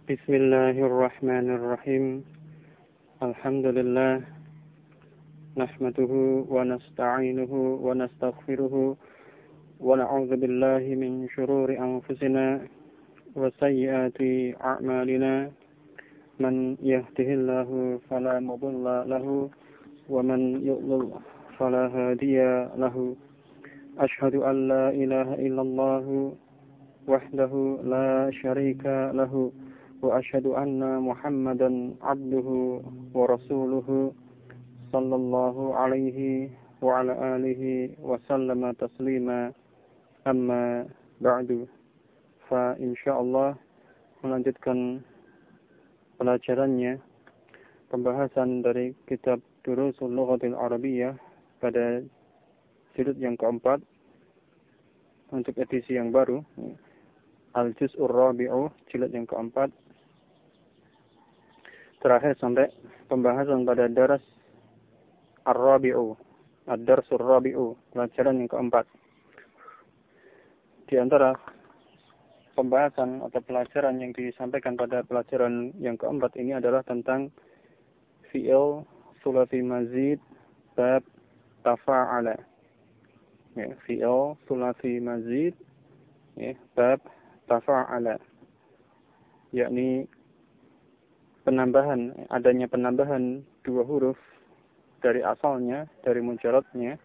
Bismillahirrahmanirrahim. Alhamdulillah. Nahmaduhu wa nasta'inuhu wa nastaghfiruhu wa na'udzu billahi min shururi anfusina wa sayyiati a'malina. Man yahdihillahu fala mudilla lahu wa man yudlil fala hadiya lahu. Ashhadu an la ilaha illallah wahdahu la syarika lahu. وأشهد أن محمدا عبده ورسوله صلى الله عليه وعلى آله وسلم تسليما أما بعد فإن شاء الله melanjutkan pelajarannya pembahasan dari kitab Durusul Lughatil Arabiyyah pada jilid yang keempat untuk edisi yang baru Al-Juz'ur Rabi'u jilid yang keempat. Terakhir sampai pembahasan pada daras Ar-Rabi'u, Ad-Darsur Rabi'u, pelajaran yang keempat. Di antara pembahasan atau pelajaran yang disampaikan pada pelajaran yang keempat ini adalah tentang fi'il sulasi mazid bab tafa'ala. Ya, fi'il sulasi mazid ya, bab tafa'ala. Yakni adanya penambahan dua huruf dari asalnya, dari mujarradnya,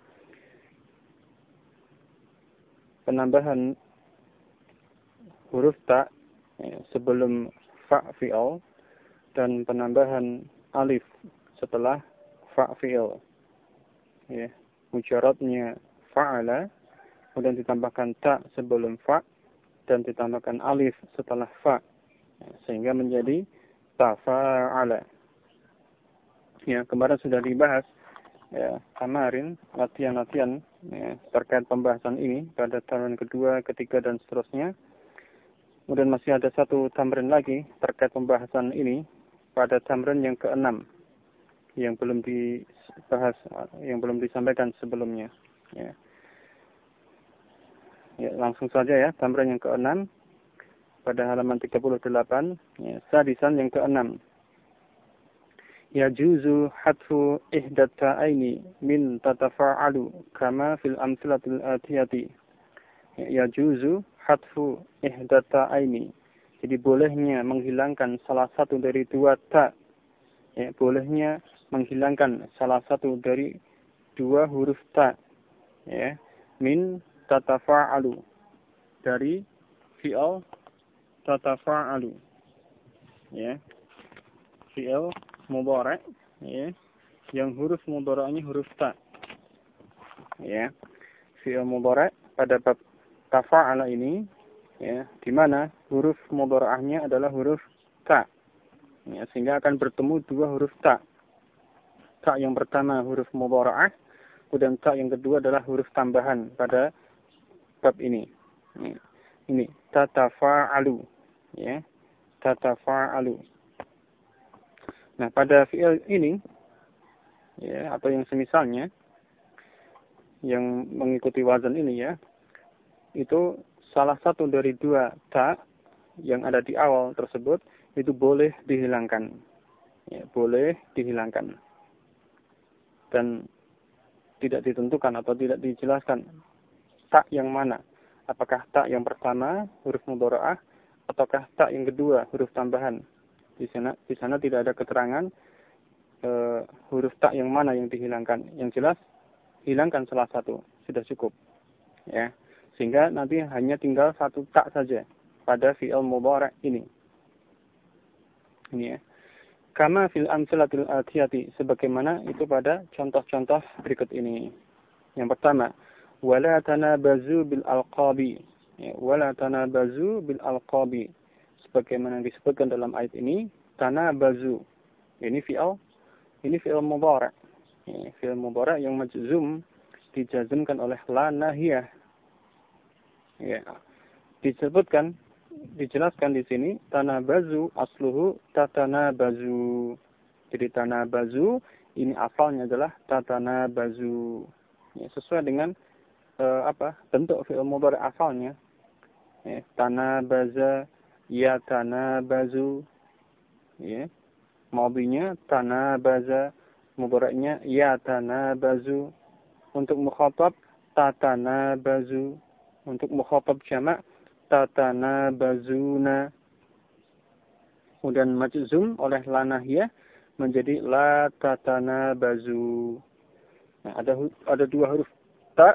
penambahan huruf ta sebelum fa fi'il dan penambahan alif setelah fa fi'il. Ya, mujarradnya fa'ala, kemudian ditambahkan ta sebelum fa dan ditambahkan alif setelah fa, sehingga menjadi tafa'ala. Ya, kemarin sudah dibahas ya, kemarin latihan-latihan ya, terkait pembahasan ini pada tamrin kedua, ketiga dan seterusnya. Kemudian masih ada satu tamrin lagi terkait pembahasan ini pada tamrin yang keenam yang belum dibahas, yang belum disampaikan sebelumnya. Ya. Ya, langsung saja ya, tamrin yang keenam pada halaman 38, ya, sadisan yang keenam. Yajuzu hatfu ihdat ta'aini min tatafa'alu kama fil amsilatil atiyati. Yajuzu hatfu ihdat ta'aini. Jadi bolehnya menghilangkan salah satu dari dua ta. Ya, bolehnya menghilangkan salah satu dari dua huruf ta. Ya, min tatafa'alu. Dari fi'al tatafa'alu. Ya. Fi'il mudhari' ya, yang huruf mudhari'nya huruf ta. Ya. Fi'il mudhari' pada bab tafa'ala ini ya, di mana huruf mudhari'ahnya adalah huruf ta. Ya, sehingga akan bertemu dua huruf ta. Ta yang pertama huruf mudhari'ah, kemudian ta yang kedua adalah huruf tambahan pada bab ini. Ya. Ini tatafa'alu. Ya, tatafa'alu. Nah, pada fi'il ini ya, atau yang semisalnya yang mengikuti wazan ini ya, itu salah satu dari dua ta yang ada di awal tersebut itu boleh dihilangkan. Ya, boleh dihilangkan. Dan tidak ditentukan atau tidak dijelaskan ta yang mana. Apakah ta yang pertama huruf mudhari'ah ataukah ta yang kedua huruf tambahan. Di sana tidak ada keterangan huruf ta yang mana yang dihilangkan. Yang jelas hilangkan salah satu sudah cukup. Ya. Sehingga nanti hanya tinggal satu ta saja pada fi'il mudhari' ini. Ini ya. Kama fil amsilatil atiyati, sebagaimana itu pada contoh-contoh berikut ini. Yang pertama, wala tanabazu bil alqabi. Ya, wala tanabazu bil alqabi. Sebagaimana disebutkan dalam ayat ini, tanabazu. Ini fi'il mudhari'. Ya, fi'il mudhari' yang majzum dijazmkan oleh la nahiyah. Ya. Dijelaskan di sini tanabazu asluhu tatanabazu. Jadi tanabazu ini asalnya adalah tatanabazu. Ya, sesuai dengan bentuk fi'il mudhari' asalnya. Ya, tanabaza yatanabazu. Ya. Madinya tanabaza, mudhari'nya yatanabazu. Untuk mukhatab tatanabazu. Untuk mukhatab jamak tatanabazuna. Kemudian majzum oleh la nahiyah menjadi la tatanabazu. Nah, ada dua huruf ta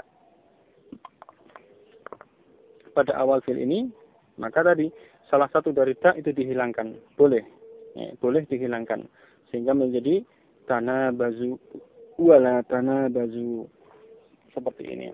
pada awal fi'il ini, maka tadi salah satu dari ta itu dihilangkan. Boleh. Ya, boleh dihilangkan. Sehingga menjadi tanabazu wala tanabazu. Seperti ini.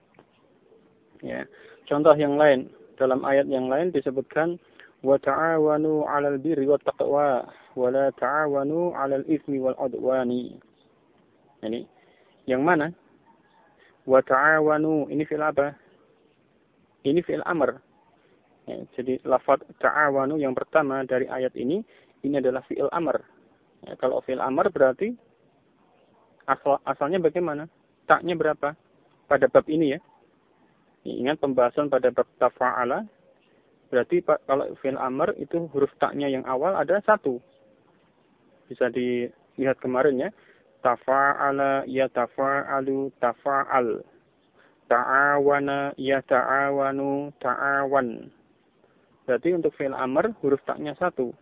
Ya. Contoh yang lain, dalam ayat yang lain disebutkan wa ta'awanu 'alal birri wat taqwa wa la ta'awanu 'alal itsmi wal 'udwani. Ini yang mana? Wa ta'awanu ini fi'il apa? Ini fi'il amr. Ya, jadi lafaz ta'awanu yang pertama dari ayat ini adalah fi'il amr. Ya, kalau fi'il amr berarti asalnya bagaimana? Taknya berapa? Pada bab ini ya. Ingat pembahasan pada bab tafa'ala. Berarti kalau fi'il amr itu huruf taknya yang awal ada satu. Bisa dilihat kemarin ya. Tafa'ala, ya tafa'alu, tafa'al. Ta'awana, ya ta'awanu, ta'awan. Berarti untuk fi'il amr huruf taknya satu.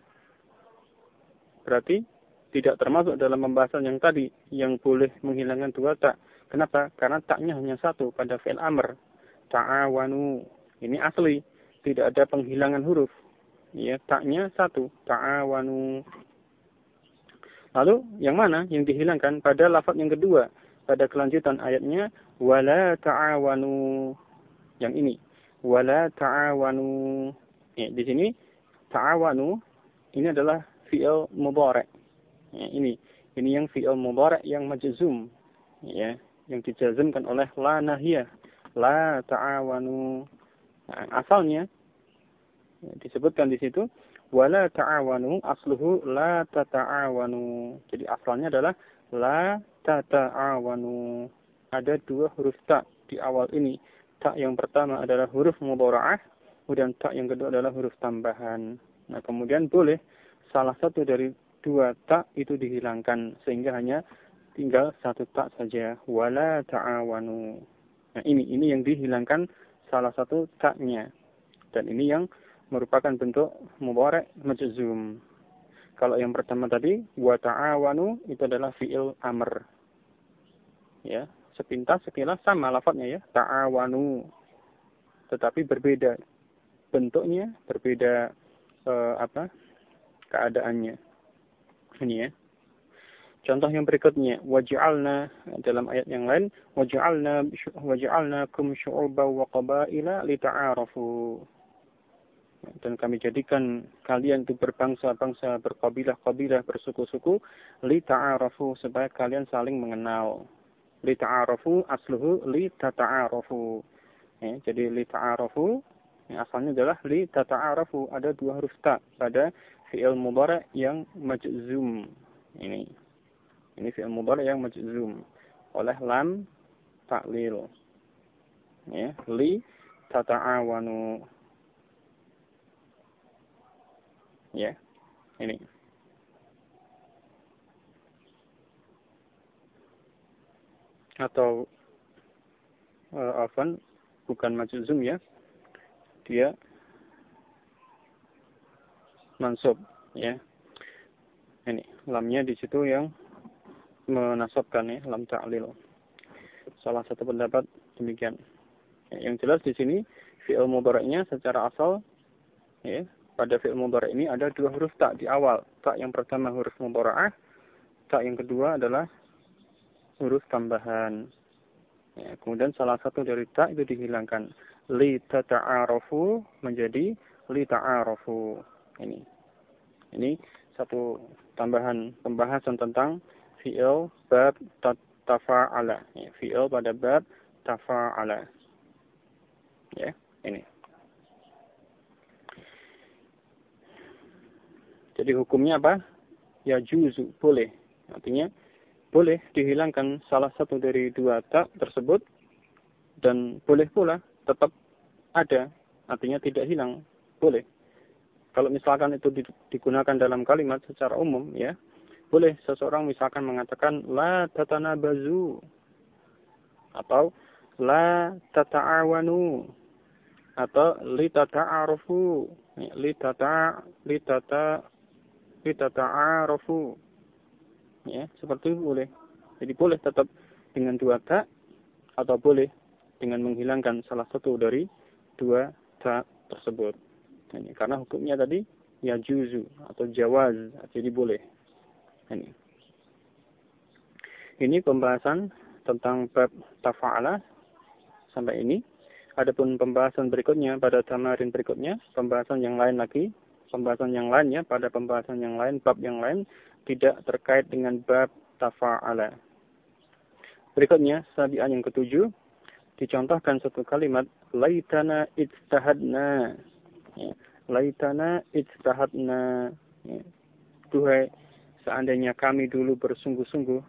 Berarti tidak termasuk dalam pembahasan yang tadi. Yang boleh menghilangkan dua tak. Kenapa? Karena taknya hanya satu pada fi'il amr. Ta'awanu. Ini asli. Tidak ada penghilangan huruf. Ya, taknya satu. Ta'awanu. Lalu, yang mana yang dihilangkan? Pada lafaz yang kedua. Pada kelanjutan ayatnya. Wala ta'awanu. Yang ini. Wala ta'awanu. Ya, di sini, ta'awanu. Ini adalah fi'il mudhari'. Ya, ini yang fi'il mudhari' yang majzum. Ya, yang dijazmkan oleh la nahiyah. La ta'awanu. Nah, asalnya disebutkan di situ wala ta'awanu asluhu la tata'awanu. Jadi asalnya adalah la tata'awanu. Ada dua huruf ta di awal ini. Ta yang pertama adalah huruf mudhara'ah, kemudian ta yang kedua adalah huruf tambahan. Nah, kemudian boleh salah satu dari dua ta itu dihilangkan sehingga hanya tinggal satu ta saja. Wala ta'awanu. Nah, ini yang dihilangkan salah satu taknya. Dan ini yang merupakan bentuk mudhari' majzum. Kalau yang pertama tadi wa ta'awanu itu adalah fi'il amr. Ya, sekilas sama lafadznya ya, ta'awanu. Tetapi berbeda bentuknya, berbeda keadaannya. Ini ya. Contoh yang berikutnya, waj'alna dalam ayat yang lain, waj'alnakum syu'uban wa qabaila lita'arafu. Dan kami jadikan kalian itu berbangsa-bangsa, berkabilah-kabilah, bersuku-suku, lita'arafu supaya kalian saling mengenal. Lita'arafu asluhu litata'arafu. Ya, jadi lita'arafu asalnya adalah litata'arafu. Ada dua huruf ta pada fi'il mudhari' yang majzum. Ini fi'il mudhari' yang majzum oleh lam ta'lil. Ya, li tata'awanu. Ya, ini. Atau bukan majzum ya. Dia mansub ya. Ini lamnya di situ yang menasabkan ya, lam ta'lil. Salah satu pendapat demikian. Ya, yang jelas di sini fi'il mudhari'nya secara asal ya, pada fi'il mudhari' ini ada dua huruf ta di awal. Ta yang pertama huruf mudhara'ah, ta yang kedua adalah huruf tambahan. Ya, kemudian salah satu dari ta itu dihilangkan. Li tata'arafu menjadi li ta'arafu. Ini satu tambahan pembahasan tentang fi'il bab tafa'ala. Ya, fi'il pada bab tafa'ala. Ya, ini. Jadi hukumnya apa? Ya juzu, boleh. Artinya boleh dihilangkan salah satu dari dua ta tersebut dan boleh pula tetap ada. Artinya tidak hilang. Boleh. Kalau misalkan itu digunakan dalam kalimat secara umum, ya, boleh seseorang misalkan mengatakan la tatanabazu atau la tata'awanu atau li tata'arufu, li tata'arufu, ya, seperti itu boleh. Jadi boleh tetap dengan dua ta atau boleh dengan menghilangkan salah satu dari dua ta tersebut. Ini karena hukumnya tadi ya juzu atau jawaz, jadi boleh. Ini pembahasan tentang bab tafa'ala sampai ini. Adapun pembahasan berikutnya pada tamarin berikutnya, pembahasan yang lain lagi, pembahasan yang lainnya pada pembahasan yang lain, bab yang lain tidak terkait dengan bab tafa'ala. Berikutnya, sabi'an yang ketujuh, dicontohkan satu kalimat, laitana ijtahadna. Ya, laitana ijtahadna. Ya, duhai seandainya kami dulu bersungguh-sungguh.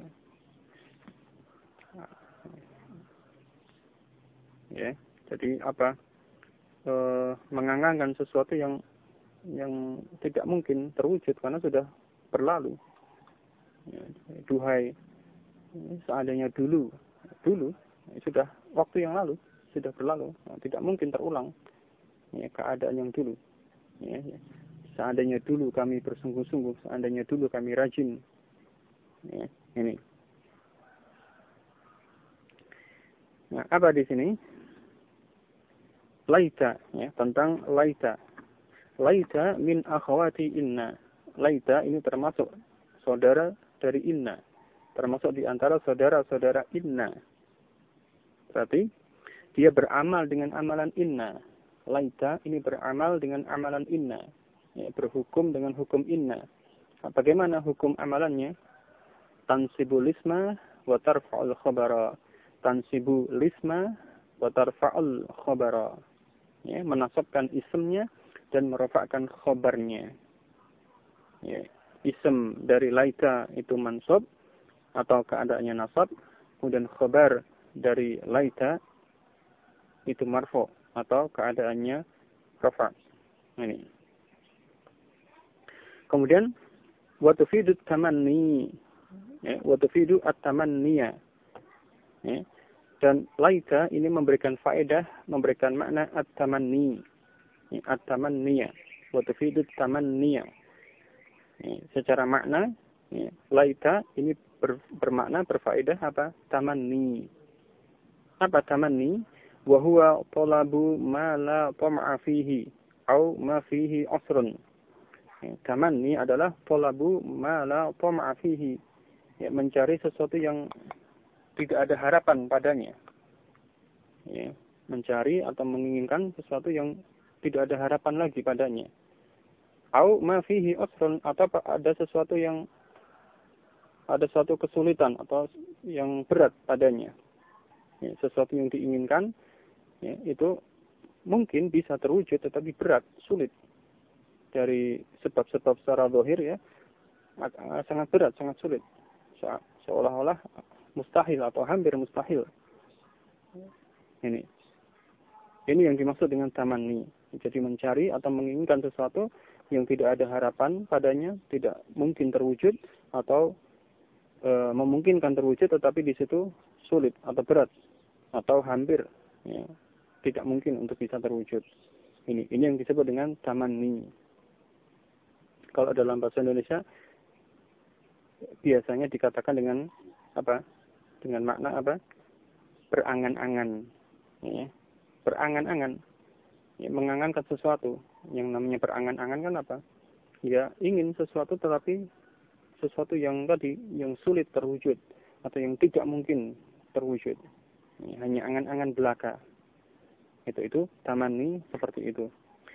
Ya, jadi apa? Mengangangkan sesuatu yang tidak mungkin terwujud karena sudah berlalu. Ya, duhai seandainya dulu sudah waktu yang lalu sudah berlalu, tidak mungkin terulang. Ya, keadaan yang dulu. Ya, ya. Seandainya dulu kami bersungguh-sungguh, seandainya dulu kami rajin. Ya, ini. Nah, apa di sini? Laita, ya, tentang laita. Laita min akhawati inna. Laita ini termasuk saudara dari inna. Termasuk di antara saudara-saudara inna. Berarti dia beramal dengan amalan inna. Laita ini beramal dengan amalan inna. Ya, berhukum dengan hukum inna. Nah, bagaimana hukum amalannya? Tansibu lisma wa tarfa'ul khabara. Tansibu lisma wa tarfa'ul khabara. Ya, menasabkan isimnya dan merafa'kan khabarnya. Ya, isim dari laita itu mansub atau keadaannya nasab, kemudian khabar dari laita itu marfu atau keadaannya rafa. Ini. Kemudian wa tufidu tamanni, ya, wa tufidu at-tamanniya. Ya. Dan laita ini memberikan faedah, memberikan makna at-tamanni. Ya, at-tamanniya, wa tufidu tamanniya. Ya, secara makna, ya, laita ini bermakna berfaedah apa? Tamanni. Apa tamanni? Wa huwa talabu ma la tam'a fihi au ma fihi asrun. Tamanni adalah talabu ma la tam'a fihi. Ya, mencari sesuatu yang tidak ada harapan padanya. Ya, mencari atau menginginkan sesuatu yang tidak ada harapan lagi padanya. Au ma fihi asrun, atau ada sesuatu yang ada suatu kesulitan atau yang berat padanya. Ya, sesuatu yang diinginkan, ya, itu mungkin bisa terwujud tetapi berat, sulit. Dari sebab-sebab secara zahir, ya, sangat berat, sangat sulit. Seolah-olah mustahil atau hampir mustahil. Ini yang dimaksud dengan tamanni. Jadi mencari atau menginginkan sesuatu yang tidak ada harapan padanya, tidak mungkin terwujud atau memungkinkan terwujud tetapi di situ sulit atau berat atau hampir, ya, tidak mungkin untuk bisa terwujud. Ini yang disebut dengan tamanni. Kalau dalam bahasa Indonesia biasanya dikatakan dengan apa? Dengan makna apa? Berangan-angan. Ya. Berangan-angan. Ya, mengangankan sesuatu. Yang namanya berangan-angan kan apa? Ya, ingin sesuatu tetapi sesuatu yang tadi yang sulit terwujud atau yang tidak mungkin terwujud. Ya, hanya angan-angan belaka. Itu tamanni seperti itu.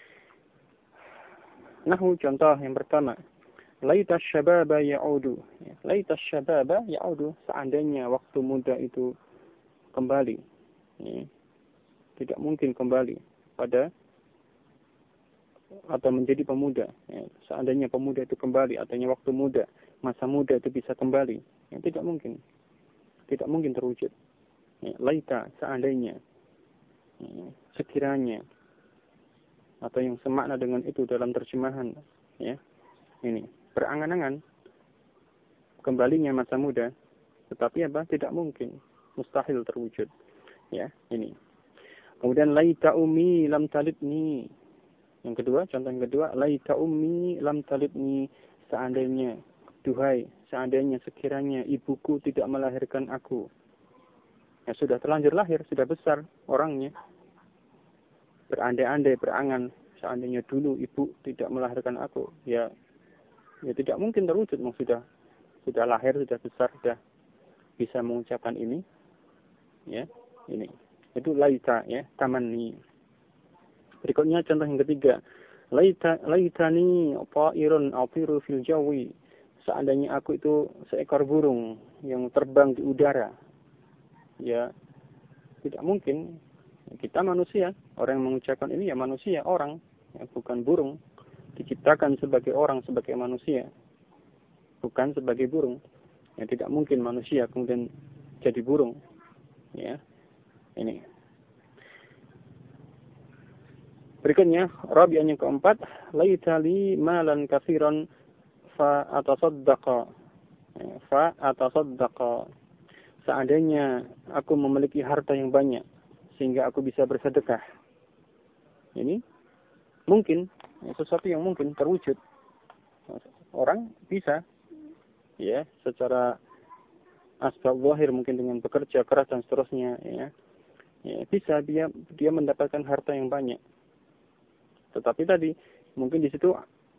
Nahu contoh yang pertama. Laita syababa ya'udu. Laita syababa ya'udu. Seandainya waktu muda itu kembali. Ya. Tidak mungkin kembali pada atau menjadi pemuda. Ya. Seandainya pemuda itu kembali, artinya waktu muda, masa muda itu bisa kembali. Ya, tidak mungkin. Tidak mungkin terwujud. Ya. Laita seandainya. Ya. Sekiranya. atau yang semakna dengan itu dalam terjemahan, ya. Ini berangan-angan kembalinya masa muda, tetapi apa? Tidak mungkin, mustahil terwujud. Ya, ini. Kemudian laita ummi lam talidni. Yang kedua, contoh yang kedua, laita ummi lam talidni, seandainya, duhai, seandainya sekiranya ibuku tidak melahirkan aku. Ya sudah terlanjur lahir, sudah besar orangnya. Berandai-andai, berangan, seandainya dulu ibu tidak melahirkan aku, ya tidak mungkin terwujud. Sudah lahir, sudah besar, sudah bisa mengucapkan ini, ya, ini. Itu laita, ya, tamanni. Berikutnya contoh yang ketiga, laitani ta'irun atiru fil jawi, seandainya aku itu seekor burung yang terbang di udara. Ya, tidak mungkin. Kita manusia, orang yang mengucapkan ini ya manusia, orang, ya, bukan burung. Diciptakan sebagai orang, sebagai manusia, bukan sebagai burung. Ya, tidak mungkin manusia kemudian jadi burung. Ya, ini. Berikutnya, rabi'an yang keempat, laitali malan katsiran fa atasaddaqa. Seandainya aku memiliki harta yang banyak sehingga aku bisa bersedekah. Ini mungkin, sesuatu yang mungkin terwujud. Orang bisa, ya, secara asbab zahir mungkin dengan bekerja keras dan seterusnya, ya, bisa dia mendapatkan harta yang banyak. Tetapi tadi mungkin di situ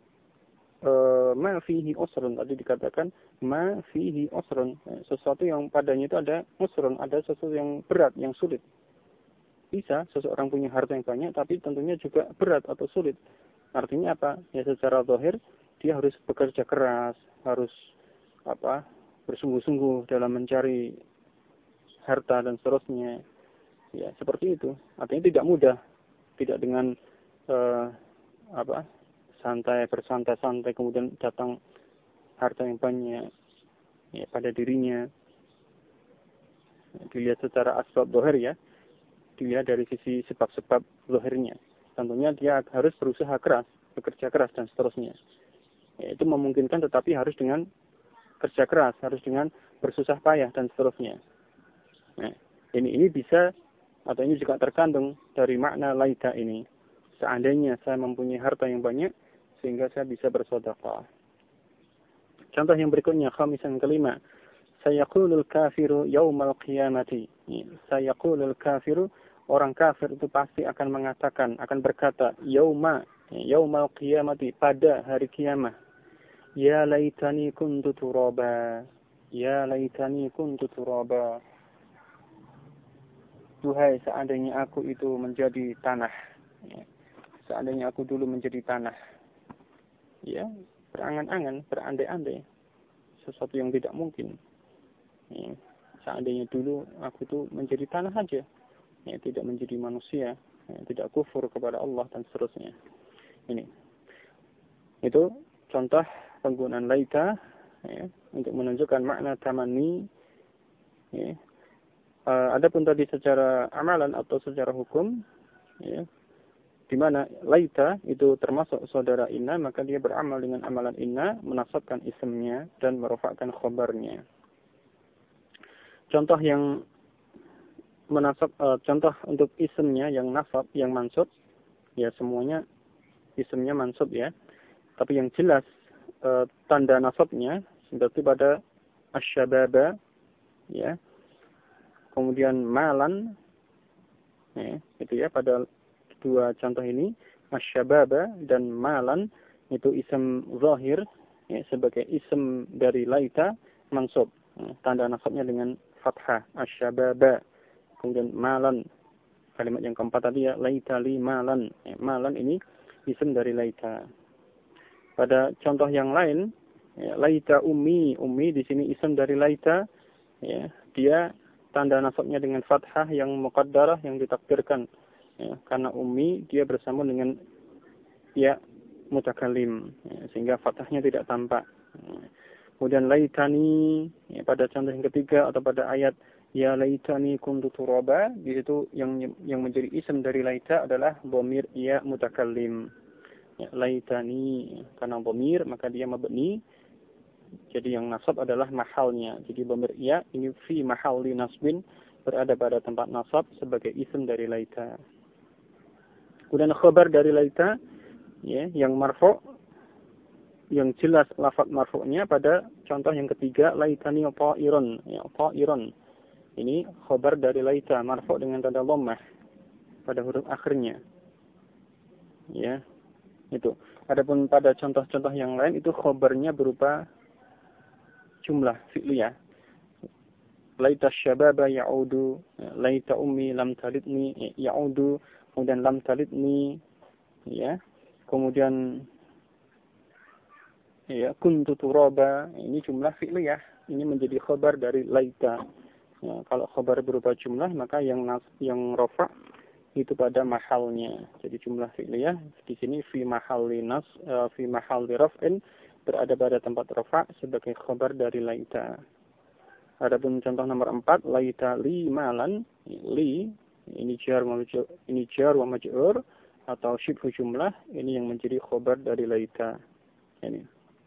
ma fihi usrun, tadi dikatakan ma fihi usrun, sesuatu yang padanya itu ada usrun, ada sesuatu yang berat, yang sulit. Bisa seseorang punya harta yang banyak, tapi tentunya juga berat atau sulit. Artinya apa? Ya secara zahir dia harus bekerja keras, harus bersungguh-sungguh dalam mencari harta dan seterusnya. Ya seperti itu. Artinya tidak mudah, tidak dengan bersantai-santai kemudian datang harta yang banyak, ya, pada dirinya. Dilihat secara asbab zahir, ya, dilihat dari sisi sebab-sebab zahirnya. Tentunya dia harus berusaha keras, bekerja keras dan seterusnya. Ya, itu memungkinkan, tetapi harus dengan kerja keras, harus dengan bersusah payah dan seterusnya. Nah, ini bisa, atau ini juga terkandung dari makna laita ini. Seandainya saya mempunyai harta yang banyak sehingga saya bisa bersedekah. Contoh yang berikutnya, khamisan kelima, sayaqulul kafiru yaumal qiyamati. Sayaqulul kafiru, orang kafir itu pasti akan mengatakan, akan berkata, yaumal qiyamati, pada hari kiamat. Ya laitani kuntu turaba. Ya laitani kuntu turaba. Duhai, seandainya aku itu menjadi tanah. Ya. Seandainya aku dulu menjadi tanah. Ya, berangan-angan, berandai-andai. Sesuatu yang tidak mungkin. Ya. Seandainya dulu aku itu menjadi tanah saja. Ya, tidak menjadi manusia. Ya, tidak kufur kepada Allah dan seterusnya. Ini. Itu contoh penggunaan laita, ya, untuk menunjukkan makna tamanni. Ya. Adapun tadi secara amalan atau secara hukum, ya, di mana laita itu termasuk saudara inna, maka dia beramal dengan amalan inna, menasabkan isimnya dan merofakkan khobarnya. Contoh yang contoh untuk isimnya yang nasab, yang mansub, ya semuanya isimnya mansub, ya. Tapi yang jelas tanda nasabnya seperti pada asyababa, ya. Kemudian malan, ya, itu ya pada dua contoh ini, asyababa dan malan, itu isim zahir, ya, sebagai isim dari laita mansub. Tanda nasabnya dengan fathah, asyababa. Kemudian malan, kalimat yang keempat tadi, ya, laita li malan. Ya, malan ini isim dari laita. Pada contoh yang lain, ya, laita ummi di sini isim dari laita, ya, dia tanda nasabnya dengan fathah yang muqaddarah, yang ditakdirkan. Ya, karena ummi dia bersama dengan ya mutakallim, ya, sehingga fathahnya tidak tampak. Ya. Kemudian laitani, ya, pada contoh yang ketiga atau pada ayat Ya laitani kuntu turaba, di situ yang menjadi isim dari laita adalah dhamir ya mutakallim. Ya, laitani karena dhamir maka dia mabni. Jadi yang nasab adalah mahalnya. Jadi dhamir ya ini fi mahalli nasbin, berada pada tempat nasab sebagai isim dari laita. Kemudian khabar dari laita ya yang marfu, yang jelas lafaz marfu'nya pada contoh yang ketiga laitani ta'iron, ya ta'iron. Ini khabar dari laita marfu' dengan tanda dhammah pada huruf akhirnya. Ya. Itu. Adapun pada contoh-contoh yang lain itu khabarnya berupa jumlah fi'liyah. Laita syababa ya'udu, laita ummi lam talidni ya'udu, kemudian lam talidni, ya. Kemudian ya kuntu turaba, ini jumlah fi'liyah. Ini menjadi khabar dari laita. Ya, kalau khabar berupa jumlah maka yang rafa itu pada mahalnya. Jadi jumlah fi'liyah di sini fi mahalli fi mahalli raf'in, berada pada tempat rafa sebagai khabar dari laita. Adapun contoh nomor 4, laita li malan, li ini jar wa maj'ur atau syibhu jumlah, ini yang menjadi khabar dari laita. Ini.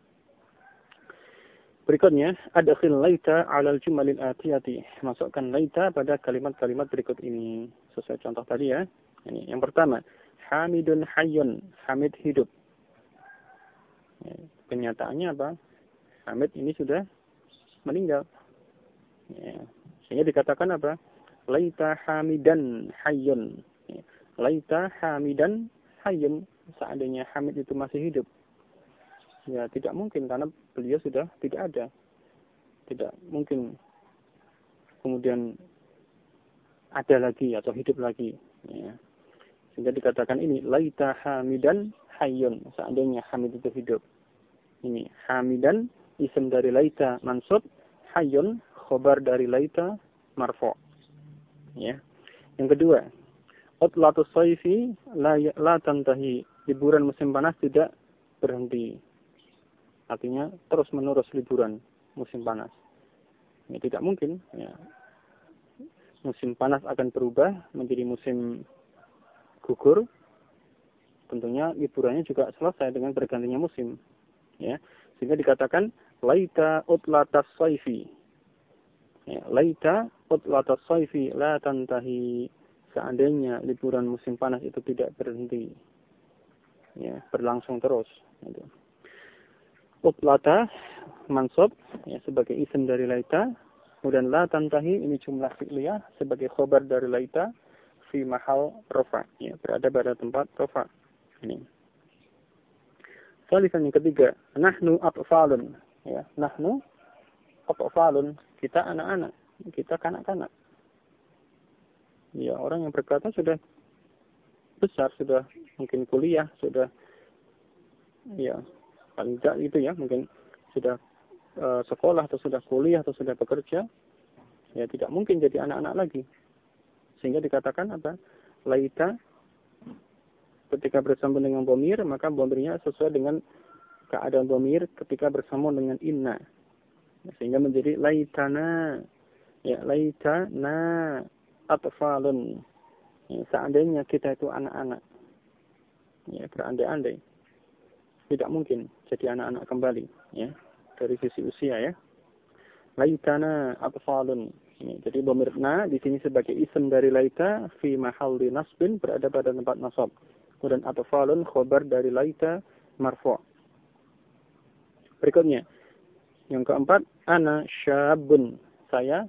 Berikutnya, adkhil laita 'alal jumalil atiyati. Masukkan laita pada kalimat-kalimat berikut ini. Sesuai contoh tadi ya. Ini yang pertama, Hamidun hayyun. Hamid hidup. Ya, kenyataannya apa? Hamid ini sudah meninggal. Ya, sehingga dikatakan apa? Laita hamidan hayyun. Ya, laita hamidan hayyun. Seandainya Hamid itu masih hidup. Ya, tidak mungkin karena beliau sudah tidak ada. Tidak mungkin kemudian ada lagi atau hidup lagi. Ya. Sehingga dikatakan ini laita hamidan hayyun. Seandainya Hamid itu hidup. Ini hamidan isim dari laita mansub, hayyun khabar dari laita marfu'. Ya. Yang kedua, utlatus sayfi la tantahi. Liburan musim panas tidak berhenti. Artinya terus-menerus liburan musim panas. Ya, tidak mungkin. Ya. Musim panas akan berubah menjadi musim gugur. Tentunya liburannya juga selesai dengan bergantinya musim. Ya. Sehingga dikatakan laita utlatas sayfi. Ya, laita utlatas sayfi la tantahi. Seandainya liburan musim panas itu tidak berhenti. Ya, berlangsung terus. Gitu. Utlata mansub ya, sebagai isim dari laita, kemudian la tantahi ini jumlah fi'liyah sebagai khabar dari laita fi mahal rafa, ya, berada pada tempat rafa. Ini. Salisan yang ketiga, nahnu atfalun, ya, nahnu atfalun, kita anak-anak, kita kanak-kanak. Ya, orang yang berkata sudah besar, sudah mungkin kuliah, sudah ya paling tidak itu ya, mungkin sudah sekolah atau sudah kuliah atau sudah bekerja, ya tidak mungkin jadi anak-anak lagi. Sehingga dikatakan apa? Laita ketika bersambung dengan dhamir, maka dhamirnya sesuai dengan keadaan dhamir ketika bersambung dengan inna. Sehingga menjadi laitana. Ya, laitana atfalun. Ya, seandainya kita itu anak-anak. Ya, berandai-andai. Tidak mungkin jadi anak-anak kembali, ya, dari sisi usia ya. Laitana atfalun. Ya, jadi dhamir na di sini sebagai isim dari laita fi mahalli nasbin, berada pada tempat nasab. Kemudian atfalun khabar dari laita marfu'. Berikutnya yang keempat, ana syabun. Saya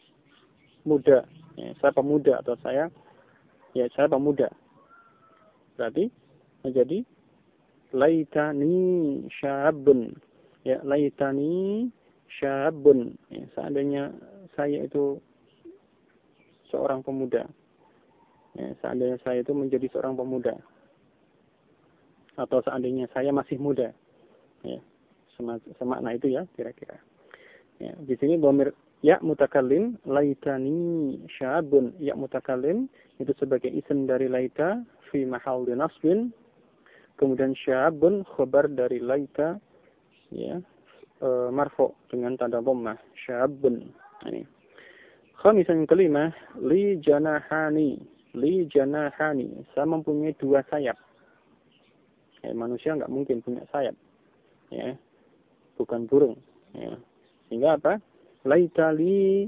muda. Ya, saya pemuda atau saya pemuda. Berarti menjadi laitani syabun. Ya, laitani syabun. Ya, seandainya saya itu seorang pemuda. Ya, seandainya saya itu menjadi seorang pemuda. Atau seandainya saya masih muda. Ya, semakna itu ya kira-kira. Ya, di sini dhamir ya mutakallim, laitani syabun. Ya mutakallim itu sebagai isim dari laita fi mahalli nasbin. Kemudian syabun khabar dari laita ya marfu dengan tanda dhammah syabun. Ini Khamisan yang kelima, li janahani. Li janahani. Saya mempunyai dua sayap. Manusia nggak mungkin punya sayap. Ya. Bukan burung. Ya. Sehingga apa? Laitali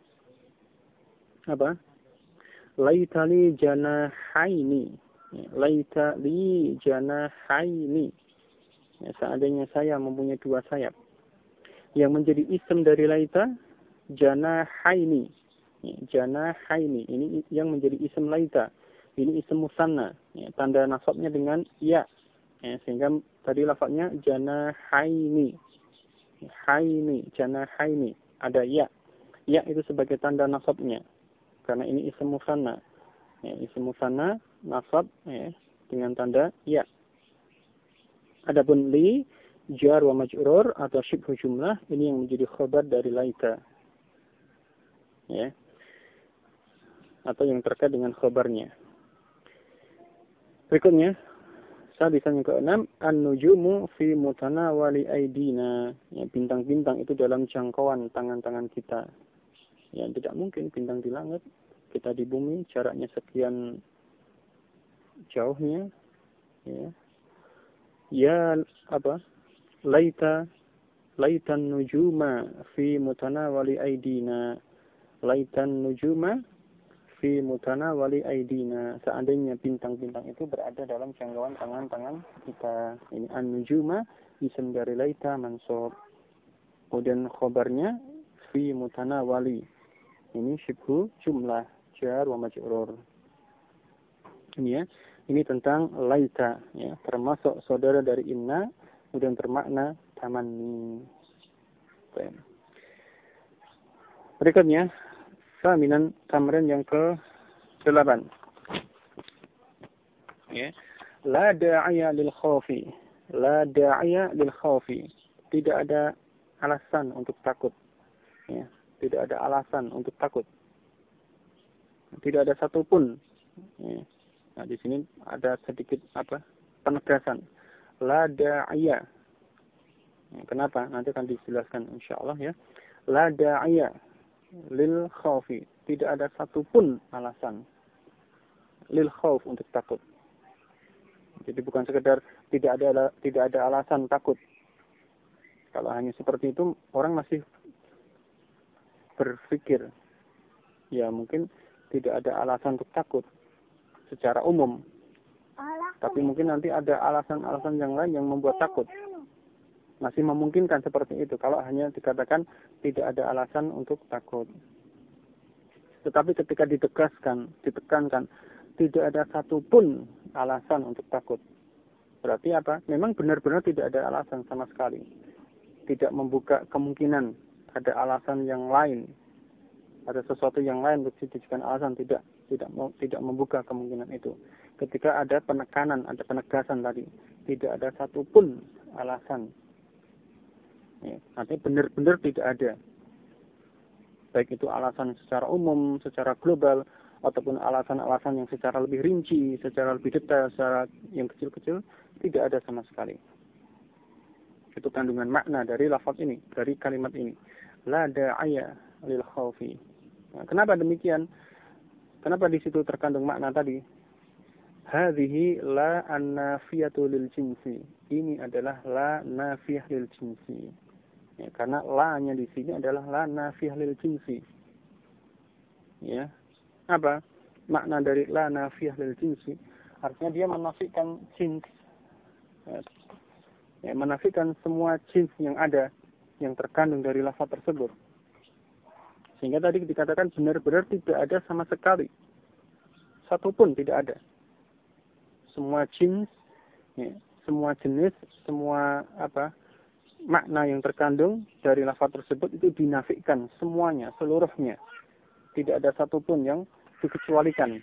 apa? Laitali janahaini. Laitali janahaini. Ya, seandainya saya mempunyai dua sayap. Yang menjadi isim dari laita janahaini. Janahaini ini yang menjadi isim laita. Ini isim musanna. Ya, tanda nasabnya dengan ya. Sehingga tadi lafadznya janahaini. Haini, janahaini. Ada ya. Ya itu sebagai tanda nasabnya. Karena ini isim musanna. Isim musanna nasab dengan tanda ya. Adapun li jar wa majrur atau syibhu jumlah ini yang menjadi khabar dari laita. Ya. Atau yang terkait dengan khabarnya. Berikutnya, sabisan yang keenam, an-nujumu fi mutanawali aidina. Ya, bintang-bintang itu dalam jangkauan tangan-tangan kita. Ya, tidak mungkin bintang di langit, kita di bumi, jaraknya sekian jauhnya. Ya. Ya apa? Laitan nujuma fi mutanawali aidina. Laitan nujuma fi mutanawali aidina. Seandainya bintang-bintang itu berada dalam jangkauan tangan-tangan kita. Ini an-nujuma isim dari laita mansub. Kemudian khabarnya fi mutanawali. Ini syibhu jumlah jar wa majrur. Ini ya. Ini tentang laita, ya, termasuk saudara dari inna, kemudian bermakna tamanni. Berikutnya, saminan tamrin yang ke-8. Ya. La da'iya lil khawfi. La da'iya lil khawfi. Tidak ada alasan untuk takut. Ya. Tidak ada alasan untuk takut. Tidak ada satupun. Ya. Nah, di sini ada sedikit penegasan. La da'iya. Kenapa? Nanti akan dijelaskan insyaallah ya. La da'iya lil khawfi. Tidak ada satupun alasan lil khawf untuk takut. Jadi bukan sekedar tidak ada alasan takut. Kalau hanya seperti itu orang masih berpikir ya mungkin tidak ada alasan untuk takut secara umum. Tapi mungkin nanti ada alasan-alasan yang lain yang membuat takut. Masih memungkinkan seperti itu kalau hanya dikatakan tidak ada alasan untuk takut. Tetapi ketika ditekankan tidak ada satupun alasan untuk takut. Berarti apa? Memang benar-benar tidak ada alasan sama sekali. Tidak membuka kemungkinan ada alasan yang lain. Ada sesuatu yang lain untuk dijadikan alasan, tidak membuka kemungkinan itu. Ketika ada penekanan, ada penegasan tadi, tidak ada satupun alasan. Ya, artinya benar-benar tidak ada. Baik itu alasan secara umum, secara global, ataupun alasan-alasan yang secara lebih rinci, secara lebih detail, secara yang kecil-kecil, tidak ada sama sekali. Itu kandungan makna dari lafaz ini, dari kalimat ini. La da'aya lil khawfi. Nah, kenapa demikian? Kenapa di situ terkandung makna tadi? Hadhihi la an-nafiyatu lil jinsi. Ini adalah la nafiyah lil jinsi. Ya, karena la-nya di sini adalah la nafiyah lil jinsi. Ya. Apa makna dari la nafiyah lil jinsi? Artinya dia menafikan jins. Ya, menafikan semua jins yang ada yang terkandung dari lafaz tersebut. Sehingga tadi dikatakan benar-benar tidak ada sama sekali. Satupun tidak ada. Semua jins, ya, semua jenis, semua makna yang terkandung dari lafaz tersebut itu dinafikan semuanya, seluruhnya. Tidak ada satupun yang dikecualikan.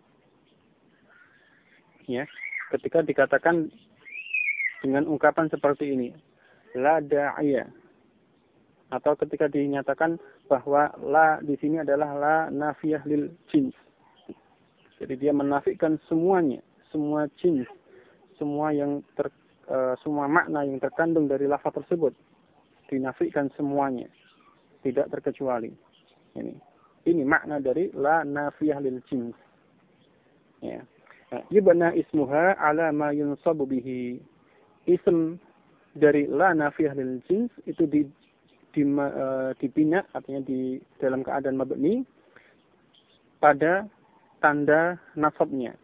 Ya, ketika dikatakan dengan ungkapan seperti ini, la da'iya. Atau ketika dinyatakan bahwa la di sini adalah la nafiyah lil jins. Jadi dia menafikan semuanya, semua jins, semua makna yang terkandung dari lafaz tersebut dinafikan semuanya, tidak terkecuali. Ini. Ini makna dari la nafiyah lil jins. Ya. Yubna ismuha ala ma yunsabu bihi. Ism dari la nafiyah lil jins itu dibina, artinya di dalam keadaan mabni pada tanda nasabnya.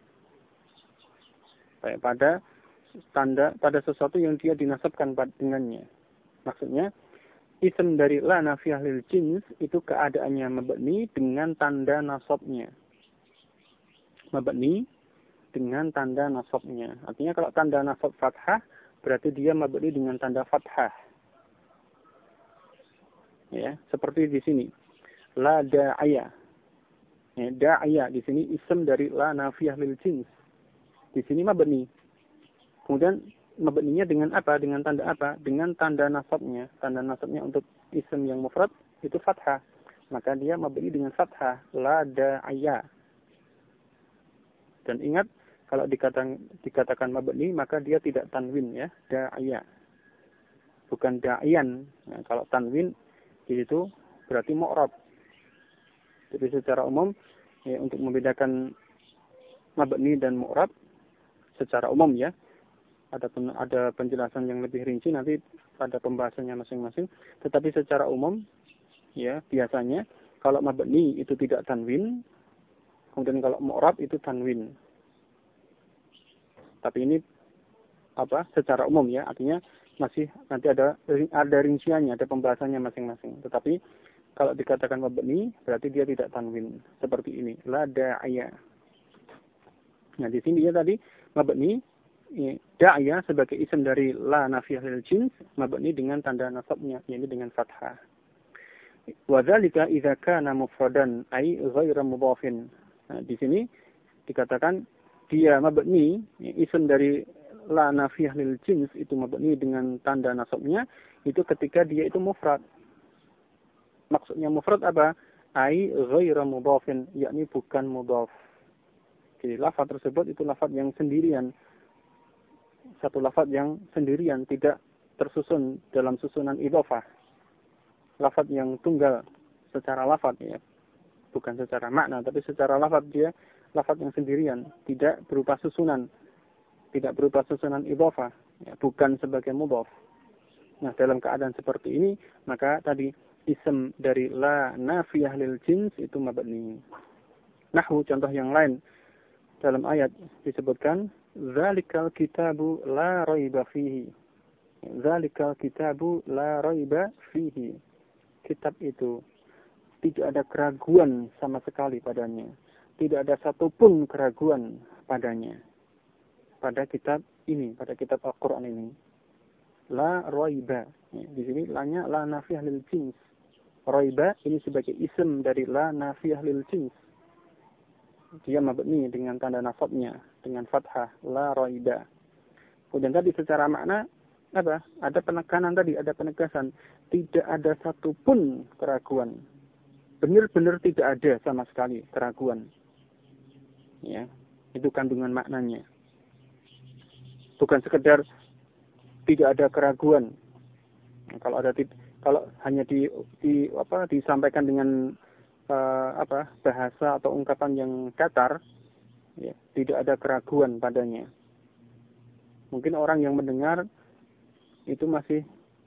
Pada sesuatu yang dia dinasabkan dengannya. Maksudnya ism dari la nafiyah lil jins itu keadaannya mabni dengan tanda nasabnya. Mabni dengan tanda nasabnya. Artinya kalau tanda nasab fathah, berarti dia mabni dengan tanda fathah. Ya, seperti di sini. La da'aya. Ya, da'aya di sini ism dari la nafiyah lil jins. Di sini mabni. Kemudian mabninya dengan apa? Dengan tanda apa? Dengan tanda nasabnya. Tanda nasabnya untuk ism yang mufrad itu fathah. Maka dia mabni dengan fathah. La da'aya. Dan ingat, kalau dikatakan mabni, maka dia tidak tanwin, ya. Da'aya. Bukan da'iyan. Nah, kalau tanwin, di situ berarti mu'rab. Jadi secara umum, ya, untuk membedakan mabni dan mu'rab, secara umum, ya. Ada penjelasan yang lebih rinci nanti pada pembahasannya masing-masing. Tetapi secara umum, ya, biasanya kalau mabni itu tidak tanwin, kemudian kalau mu'rab itu tanwin. Tapi ini secara umum, ya, artinya masih nanti ada rinciannya, ada pembahasannya masing-masing. Tetapi kalau dikatakan mabni berarti dia tidak tanwin. Seperti ini, la da'aya. Nah, di sini ya tadi mabni da'aya sebagai isim dari la nafiyah lil jins, mabni dengan tanda nasabnya, yaitu dengan fathah. Wa dzalika idza kana mufradan ay ghairu mudhafin. Nah, di sini dikatakan dia mabni, isim dari la nafiyah lil jins itu mabni dengan tanda nasabnya itu ketika dia itu mufrad. Maksudnya mufrad apa? Ai ghairu mudhafin, yakni bukan mudhaf. Jadi lafaz tersebut itu lafaz yang sendirian. Satu lafaz yang sendirian, tidak tersusun dalam susunan idhofah. Lafaz yang tunggal secara lafaz, ya. Bukan secara makna, tapi secara lafaz dia lafaz yang sendirian, tidak berupa susunan. Tidak berupa susunan idhofah, ya, bukan sebagai mudhaf. Nah, dalam keadaan seperti ini, maka tadi ism dari la nafiyah lil jins itu mabni. Nahwu contoh yang lain dalam ayat disebutkan zalikal kitabu la raiba fihi. Zalikal kitabu la raiba fihi. Kitab itu tidak ada keraguan sama sekali padanya. Tidak ada satupun keraguan padanya. Pada kitab ini, pada kitab Al-Quran ini. La raiba. Di sini lanya la nafiyah lil jins. Raiba ini sebagai isim dari la nafiyah lil jins. Dia mabni dengan tanda nasabnya, dengan fathah, la raiba. Kemudian tadi secara makna, apa? Ada penekanan tadi, ada penegasan. Tidak ada satupun keraguan. Benar-benar tidak ada sama sekali keraguan. Ya, itu kandungan maknanya. Bukan sekedar tidak ada keraguan. Kalau hanya disampaikan dengan bahasa atau ungkapan yang datar, ya, tidak ada keraguan padanya. Mungkin orang yang mendengar itu masih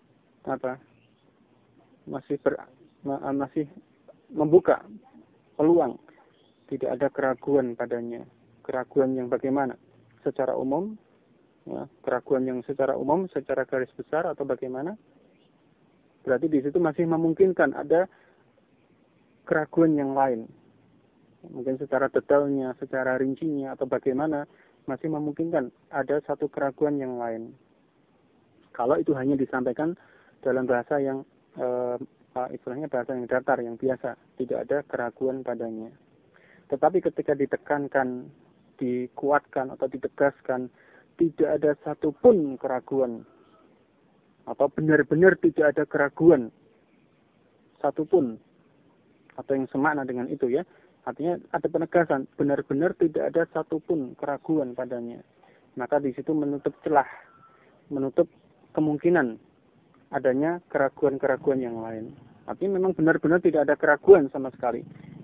masih membuka peluang, tidak ada keraguan padanya. Keraguan yang bagaimana? Secara umum, ya, keraguan yang secara umum, secara garis besar atau bagaimana? Berarti di situ masih memungkinkan ada keraguan yang lain. Mungkin secara detailnya, secara rincinya atau bagaimana, masih memungkinkan ada satu keraguan yang lain. Kalau itu hanya disampaikan dalam bahasa yang istilahnya bahasa yang datar, yang biasa, tidak ada keraguan padanya. Tetapi ketika ditekankan, dikuatkan atau ditegaskan, tidak ada satupun keraguan atau benar-benar tidak ada keraguan satupun atau yang semakna dengan itu, ya. Artinya ada penegasan, benar-benar tidak ada satupun keraguan padanya. Maka di situ menutup celah, menutup kemungkinan adanya keraguan-keraguan yang lain. Artinya memang benar-benar tidak ada keraguan sama sekali.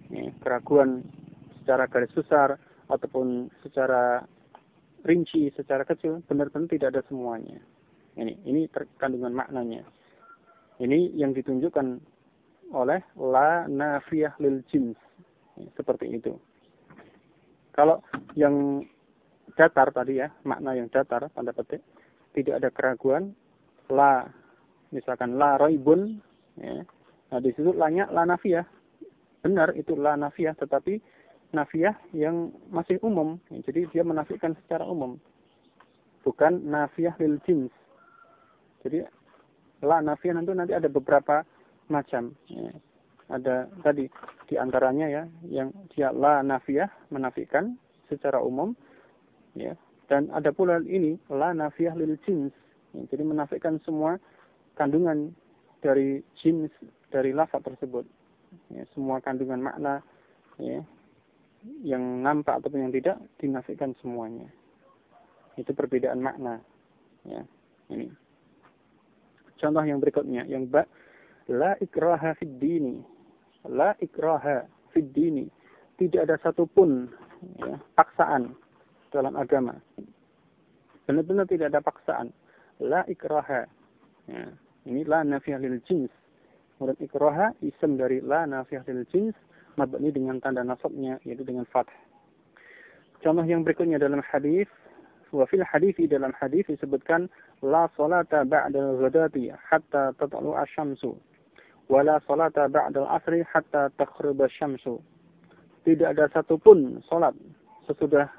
ya, keraguan secara garis besar ataupun secara rinci, secara kecil, benar-benar tidak ada semuanya. Ini kandungan maknanya. Ini yang ditunjukkan oleh la nafiyah lil jins. Seperti itu. Kalau yang datar tadi ya, makna yang datar, tanda petik, tidak ada keraguan, la, misalkan la raibun, ya. Nah di situ lanya la nafiyah. Benar itu la nafiyah, tetapi nafiyah yang masih umum. Jadi dia menafikan secara umum. Bukan nafiyah lil jins. Jadi la nafiyah nanti ada beberapa macam. Ya. Ada tadi di antaranya ya yang dia la nafiyah menafikan secara umum, ya. Dan ada pula ini la nafiyah lil jins. Ya, jadi menafikan semua kandungan dari jins dari lafaz tersebut. Ya, semua kandungan makna ya, yang nampak ataupun yang tidak dinafikan semuanya. Itu perbedaan makna. Ya, ini. Contoh yang berikutnya, yang la ikraha fid dini. La ikraha fid dini. Tidak ada satupun ya, paksaan dalam agama. Benar-benar tidak ada paksaan. La ikraha. Ya, ini la nafiyah lil jins. Menurut ikraha, isim dari la nafiyah lil jins, mabni dengan tanda nasabnya, yaitu dengan fath. Contoh yang berikutnya dalam hadis, wa fil hadis, dalam hadis disebutkan la salata ba'da al-ghadati hatta tatlu asy-syamsu wa la salata ba'da al-'asri hatta taghruba asy-syamsu. Tidak ada satupun salat sesudah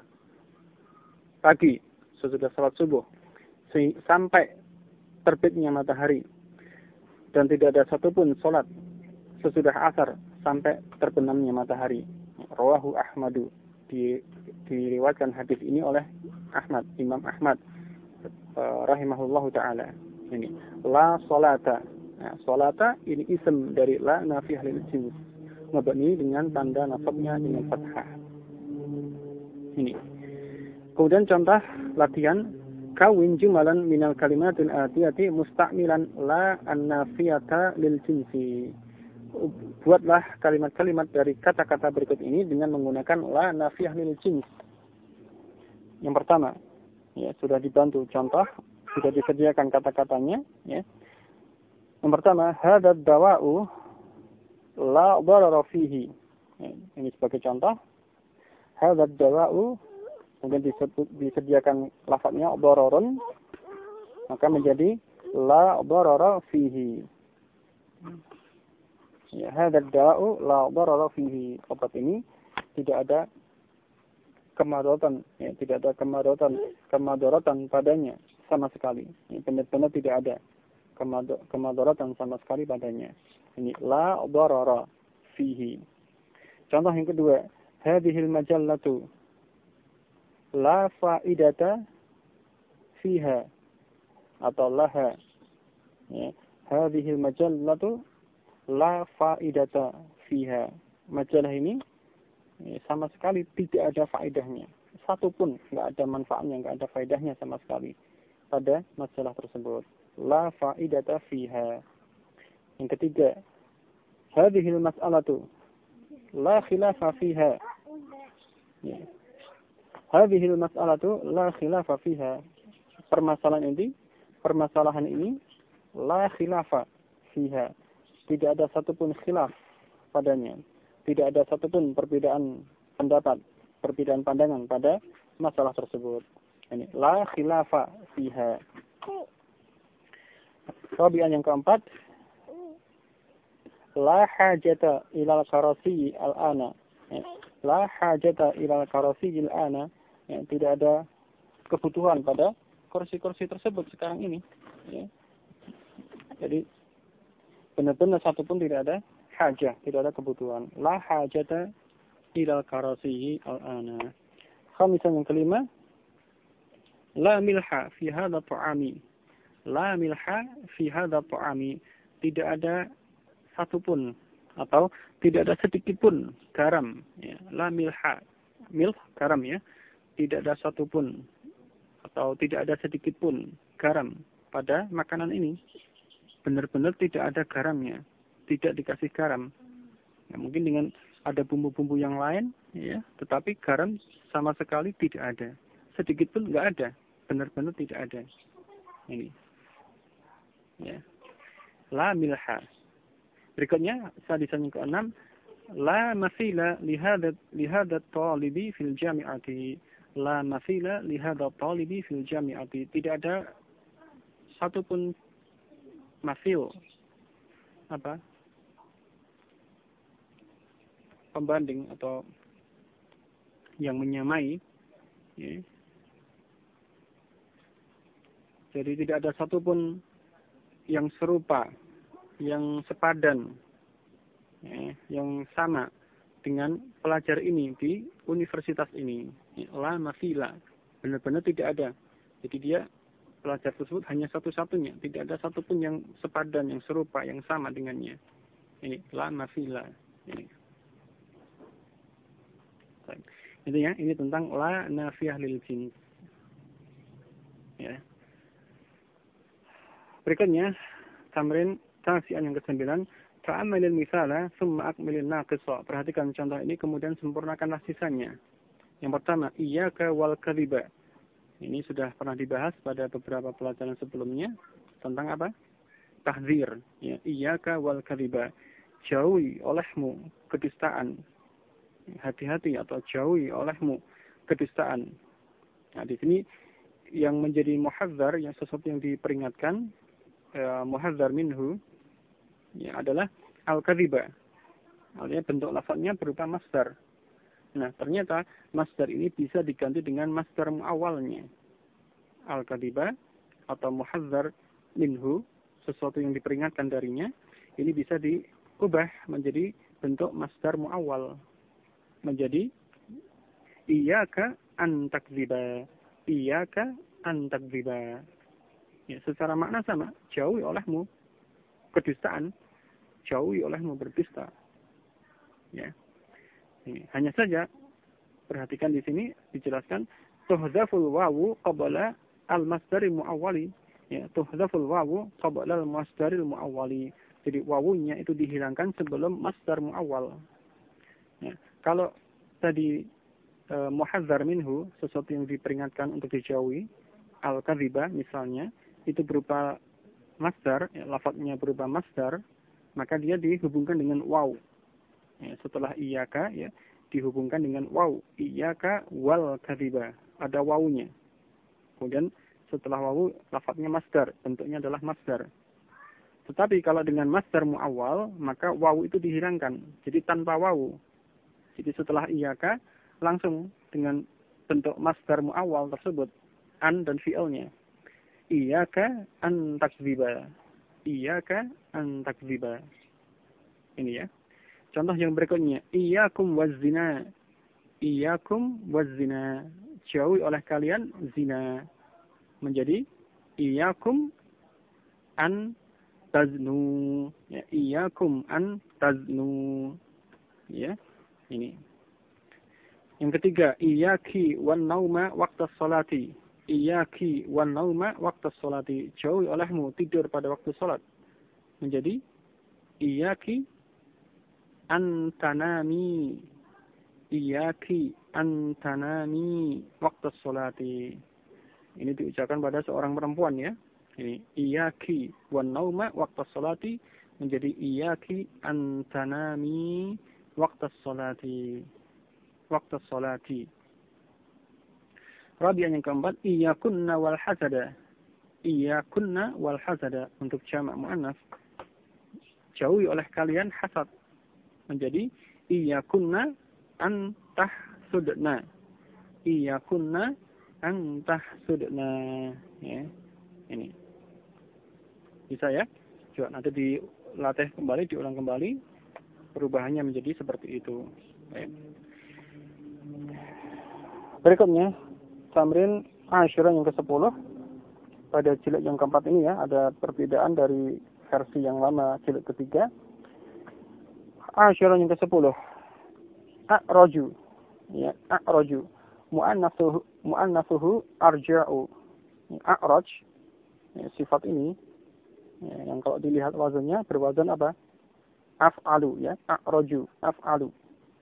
pagi, sesudah salat subuh sampai terbitnya matahari, dan tidak ada satupun salat sesudah asar sampai terbenamnya matahari. Rawahu Ahmadu. Diriwayatkan hadis ini oleh Ahmad, Imam Ahmad rahimahullahu taala. Ini la salata. Nah, salata ini isim dari la nafiyah lil jins, mabni dengan tanda nasabnya dengan fathah. Ini. Kemudian contoh latihan, kawin jumalan minal kalimatil atiyati musta'milan la an-nafiyata lil jinsi. Buatlah kalimat-kalimat dari kata-kata berikut ini dengan menggunakan la nafiyah lil jins. Yang pertama, ya sudah dibantu contoh, sudah disediakan kata-katanya, ya. Yang pertama, hadzal dawa'u la darara fihi. Ya, ini sebagai contoh. Hadzal dawa'u, kemudian disediakan lafadznya dararun, maka menjadi la darara fihi. Ya, hadzal dawa'u la darara fihi. Obat ini tidak ada kemadatan, ya, tidak ada kemadatan padanya sama sekali. Ya, benar-benar tidak ada kemadatan sama sekali padanya. Ini la darara fihi. Contoh yang kedua, hadhil majallatu la faidata fiha atau laha. Ya, hadhil majallatu la faidata fiha. Majalah ini ya, sama sekali tidak ada faedahnya. Satu pun nggak ada manfaatnya, nggak ada faedahnya sama sekali pada majalah tersebut. La faidata fiha. Yang ketiga, hadhil mas'alatu la khilafa fiha. Ya. Hadhil mas'alatu la khilafa fiha. Permasalahan ini la khilafa fiha. Tidak ada satupun khilaf padanya. Tidak ada satupun perbedaan pendapat, perbedaan pandangan pada masalah tersebut. Ini la khilafa fiha. Tabi'an yang keempat, la hajata ilal karasi al-ana. La hajata ilal karasi al-ana. Tidak ada kebutuhan pada kursi-kursi tersebut sekarang ini. Ya. Jadi benar-benar satupun tidak ada hajah, tidak ada kebutuhan. La hajata ilal karasi al-ana. Khamisan yang kelima, la milha fi hadha ta'ami. La milha fi hadha ta'ami. Tidak ada satupun atau tidak ada sedikit pun garam, ya. La milha, milh garam, ya. Tidak ada satupun atau tidak ada sedikit pun garam pada makanan ini. Benar-benar tidak ada garamnya, tidak dikasih garam. Ya, mungkin dengan ada bumbu-bumbu yang lain, ya, tetapi garam sama sekali tidak ada. Sedikit pun nggak ada, benar-benar tidak ada. Ini, ya. La milha. Berikutnya, hadisan yang ke-6, la masila lihadat talibi fil jami'ati. La masila lihadat talibi fil jami'ati. Tidak ada satupun masil, apa, pembanding atau yang menyamai, ya. Jadi tidak ada satupun yang serupa, yang sepadan, ya, yang sama dengan pelajar ini di universitas ini. La masila, benar-benar tidak ada. Jadi dia, pelajar tersebut hanya satu-satunya, tidak ada satupun yang sepadan, yang serupa, yang sama dengannya. Ini la masila. Ini. Itu ya, ini tentang la nafiyah lil jins. Ya. Berikutnya, tamrin tasian yang ke-9, ta'ammalil misala summa akmilil naqisa. Perhatikan contoh ini, kemudian sempurnakanlah sisanya. Yang pertama, iyyaka wal kadhiba. Ini sudah pernah dibahas pada beberapa pelajaran sebelumnya tentang apa? Tahdzir, ya, iyyaka wal kadhiba. Jauhi olehmu kedustaan. Hati-hati atau jauhi olehmu kedustaan. Nah, di sini yang menjadi muhadzar, yang sesuatu yang diperingatkan, muhadzar minhu, ya, adalah al-kadhiba. Artinya bentuk lafadznya berupa masdar. Nah, ternyata masdar ini bisa diganti dengan masdar muawwalnya. Al-kadhiba atau muhadzar minhu, sesuatu yang diperingatkan darinya, ini bisa diubah menjadi bentuk masdar muawwal. Menjadi iyyaka an takdziba. Iyyaka an takdziba. Ya, secara makna sama, jauhi olehmu kedustaan, jauhi olehmu berdusta. Ya. Ini. Hanya saja perhatikan di sini dijelaskan tuhdhaful wawu qabla al-masdaril muawwali. Ya, tuhdhaful wawu qabla al-masdaril muawwali. Jadi wawunya itu dihilangkan sebelum masdar muawwal. Ya. Kalau tadi muhadzar minhu, sesuatu yang diperingatkan untuk dijauhi, al-kadhiba misalnya, itu berupa masdar, ya, lafadznya berupa masdar, maka dia dihubungkan dengan waw. Ya, setelah iyyaka, ya, dihubungkan dengan waw. Iyyaka wal kadhiba. Ada wawunya. Kemudian setelah waw, lafadznya masdar. Bentuknya adalah masdar. Tetapi kalau dengan masdar muawwal, maka waw itu dihilangkan. Jadi tanpa waw. Jadi setelah iyyaka, langsung dengan bentuk masdar muawwal tersebut, an dan fi'ilnya. Iyyaka an takdziba. Iyyaka an takdziba. Ini ya. Contoh yang berikutnya, iyyakum waz-zina. Iyyakum waz-zina. Jauhi oleh kalian zina. Menjadi iyyakum an taznu. Ya, iyyakum an taznu. Ya, ini. Yang ketiga, iyyaki wan nauma waqtas salati. Iyyaki wan nauma waqtas salati. Jauhi olehmu tidur pada waktu salat. Menjadi iyyaki an tanami. Iyyaki an tanami waqtas salati. Ini diucapkan pada seorang perempuan ya. Ini iyyaki wan nauma waqtas salati menjadi iyyaki an tanami waqtas salati. Waqtas salati. Rabi'an yang keempat, iyyakunna wal hasada. Iyyakunna wal hasada untuk jamak muannats. Jauhi oleh kalian hasad. Menjadi iyyakunna an tahsudna. Iyyakunna an tahsudna. Ya. Ini. Bisa ya? Coba nanti dilatih kembali, diulang kembali. Perubahannya menjadi seperti itu. Baik. Berikutnya tamrin Asyirah yang ke-10. Pada jilid yang keempat ini ya, ada perbedaan dari versi yang lama jilid ketiga. Asyirah yang ke-10. A'raju. Ya, a'raju. Mu'annatsuhu arja'u. A'raj. Ya, sifat ini ya, yang kalau dilihat wazannya berwazan apa? Af'alu ya, a'raju, af'alu.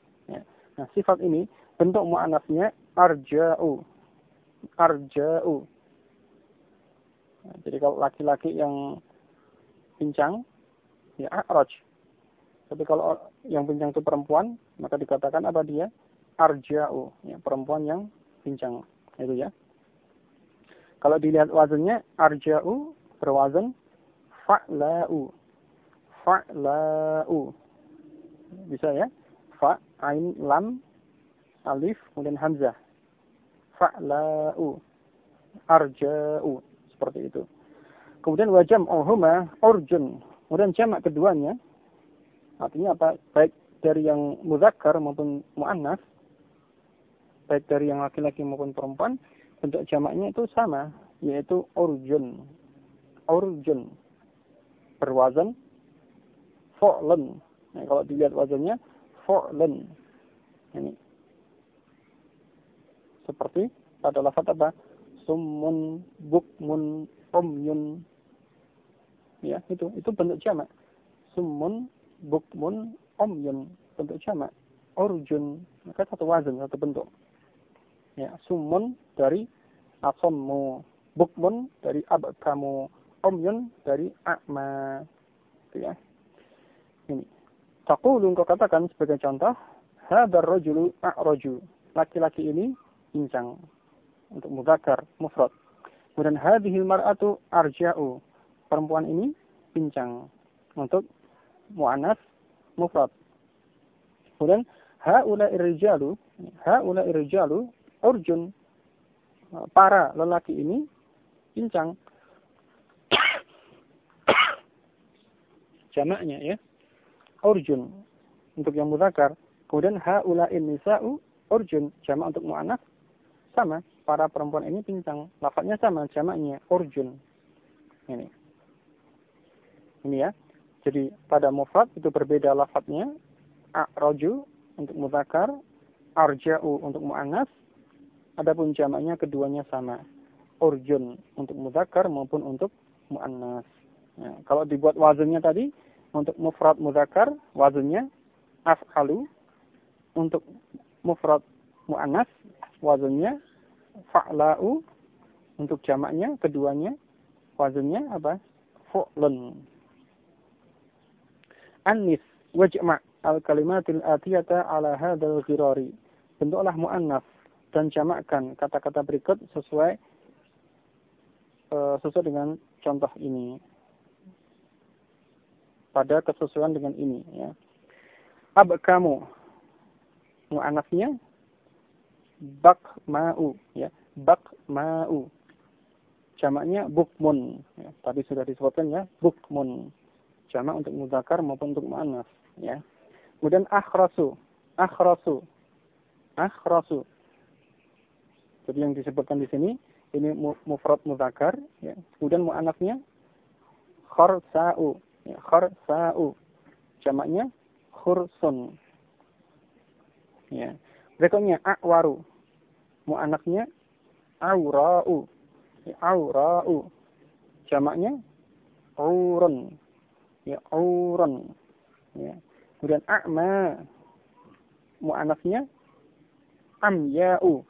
Nah, sifat ini bentuk muannasnya arja'u. Arja'u. Nah, jadi kalau laki-laki yang pincang, ya a'raj. Tapi kalau yang pincang itu perempuan, maka dikatakan apa dia? Arja'u. Ya, perempuan yang pincang. Itu ya. Kalau dilihat wazannya, arja'u berwazan fa'la'u. Fa'la'u. Bisa ya? Fa, ain, lam, alif, kemudian hamzah. Fa'la'u. Arja'u. Seperti itu. Kemudian wajam ohuma urjun. Kemudian jamak keduanya. Artinya apa? Baik dari yang muzakkar maupun mu'annas. Baik dari yang laki-laki maupun perempuan. Bentuk jamaknya itu sama. Yaitu urjun. Urjun. Berwazan fu'lan. Nah, kalau dilihat wazannya fu'lan. Ini. Seperti pada lafaz apa? Summun, bukmun, umyun. Ya, itu bentuk jamak. Summun, bukmun, umyun. Bentuk jamak. Urjun. Maka satu wazan, satu bentuk. Ya, summun dari asammu. Bukmun dari abkamu. Umyun dari a'ma. Itu ya. Ini. Taqulu engkau katakan sebagai contoh. Hadar rajulu a'raju. Laki-laki ini pincang. Untuk mudzakkar mufrad. Kemudian hadhil mar'atu arja'u. Perempuan ini pincang. Untuk muannas mufrad. Kemudian haula'i rijalu urjun. Para lelaki ini pincang. Jamaknya ya. Urjun untuk yang mudzakkar. Kemudian haula'in nisa'u urjun. Jamak untuk muannas sama, para perempuan ini pincang. Lafadznya sama, jamaknya urjun. Ini ya. Jadi pada mufrad itu berbeda lafadznya. A'raju untuk mudzakkar, arja'u untuk muannas. Adapun jamaknya keduanya sama. Urjun untuk mudzakkar maupun untuk muannas. Nah, kalau dibuat wazannya tadi untuk mufrad mudzakkar wazannya af'alu. Untuk mufrad muannas wazannya fa'la'u. Untuk jamaknya keduanya wazannya apa? Fu'lun. Annis wajma' al-kalimatil atiyata ala hadzal ghirari. Bentuklah muannas dan jamakkan kata-kata berikut sesuai dengan contoh ini. Pada kesesuaian dengan ini ya. Abkamu muannasnya bakma'u ya, bakma'u. Jamaknya bukmun ya. Tadi sudah disebutkan ya, bukmun. Jamak untuk mudzakkar maupun untuk muannas ya. Kemudian akhrasu. Jadi yang disebutkan di sini ini mufrad mudzakkar ya. Kemudian muannasnya kharsa'u ya, kharsa'u. Jamaknya khursun. Ya. Berikutnya a'waru. Muannasnya aura'u. Ya, aura'u. Jamaknya urun. Ya, urun. Ya. Kemudian a'ma. Muannasnya amya'u.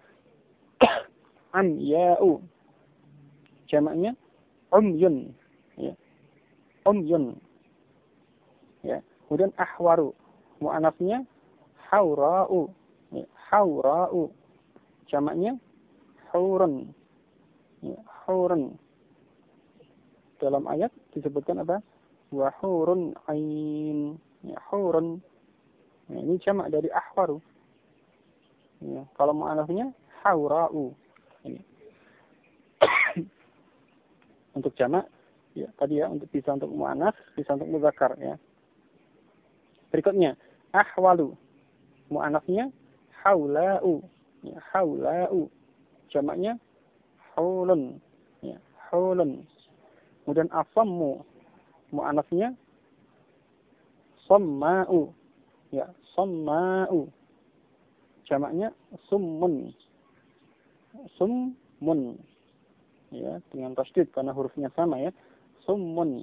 Amya'u. Jamaknya umyun. Ya. Umyun. Ya. Kemudian ahwaru. Muannasnya haura'u. Ya. Haura'u. Jamaknya hurun. Ya. Hurun. Dalam ayat disebutkan apa? Wa hurun ain. Ya. Hurun. Ya. Ini jamak dari ahwaru. Ya. Kalau muannasnya haura'u. Ini. Untuk jamak ya tadi ya, untuk bisa untuk muannas, bisa untuk mudzakkar ya. Berikutnya ahwalu. Muannasnya haula'u. Ya, haula'u. Jamaknya haulun. Ya, haulun. Kemudian asammu. Muannasnya samma'u. Ya, samma'u. Jamaknya summun. Summun. Ya, dengan tasydid karena hurufnya sama ya. Summun.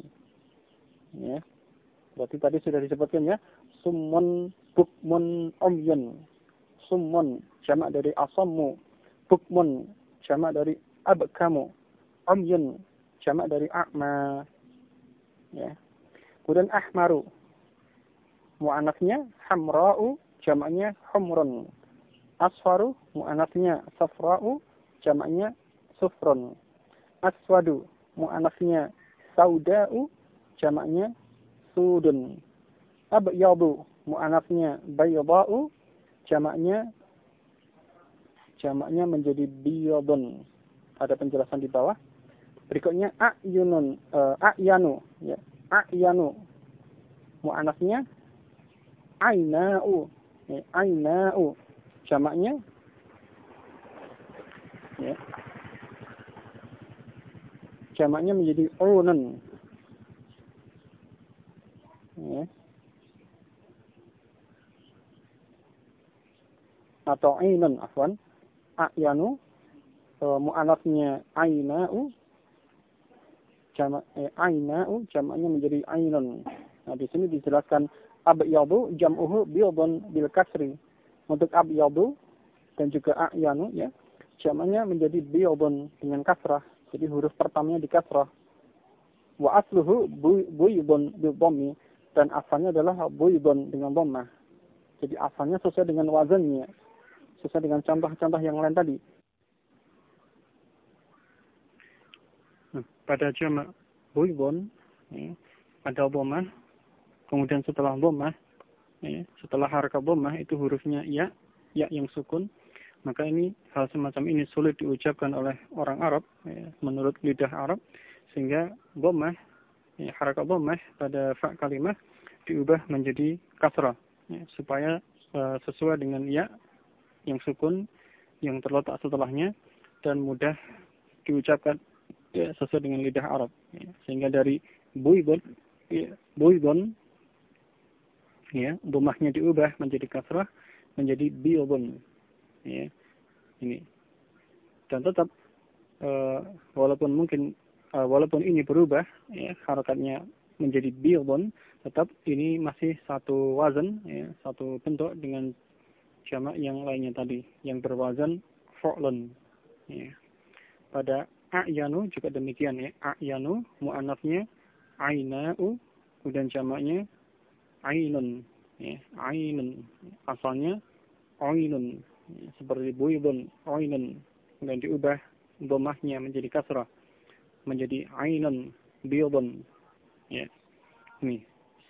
Ya. Berarti tadi sudah disebutkan ya. Summun, bukmun, umyun. summun, jamak dari asammu, bukmun, jamak dari abkamu, umyun, jamak dari a'ma. Ya. Kemudian ahmaru, mu'anafnya hamra'u, jamaknya humrun. Asfaru, mu'anafnya safra'u, jamaknya sufrun. Aswadu, mu'anafnya sauda'u, jamaknya sudun. Abyadu, mu'anafnya bayda'u, jamaknya menjadi biyadun. Ada penjelasan di bawah. Berikutnya a'yanu, ya. A'yanu, mu'anafnya aina'u, ya. Aina'u, jamaknya, ya. Jamaknya menjadi unun. Ya. Atau ainun, afwan. A'yanu, mu'anafnya aina'u, aina'u, jamaknya menjadi ainun. Nah, di sini dijelaskan abyadu jam'uhu biyadun bil kasri. Untuk abyadu dan juga a'yanu, ya, jamaknya menjadi biyadun dengan kasrah. Jadi huruf pertamanya di kasrah. Wa asluhu buydun bil dhammi, dan asalnya adalah buydun dengan dhammah. Jadi asalnya sesuai dengan wazannya, sesuai dengan contoh-contoh yang lain tadi. Nah, pada jamak buydun, ya, ada dhammah, kemudian setelah dhammah, ya, setelah harakat dhammah itu hurufnya ya yang sukun. Maka ini hal semacam ini sulit diucapkan oleh orang Arab, ya, menurut lidah Arab, sehingga dhammah, ya, harakat dhammah pada fa kalimah diubah menjadi kasrah, ya, supaya sesuai dengan ya yang sukun yang terletak setelahnya dan mudah diucapkan, ya, sesuai dengan lidah Arab, ya. Sehingga dari buydun, ya, ya, dhammahnya diubah menjadi kasrah menjadi biyadun. Ya, ini. Dan tetap walaupun ini berubah, ya, harakatnya menjadi biyadun, tetap ini masih satu wazan, ya, satu bentuk dengan jamak yang lainnya tadi yang berwazan fa'lun. Ya. Pada a'yanu juga demikian, ya. A'yanu mu'annafnya aina'u, kemudian jamaknya ainun, ya. Ainun, asalnya ainun, ya. Seperti buydun, ainun, kemudian diubah dhammahnya menjadi kasrah menjadi ainun biyadun, ya. Ini.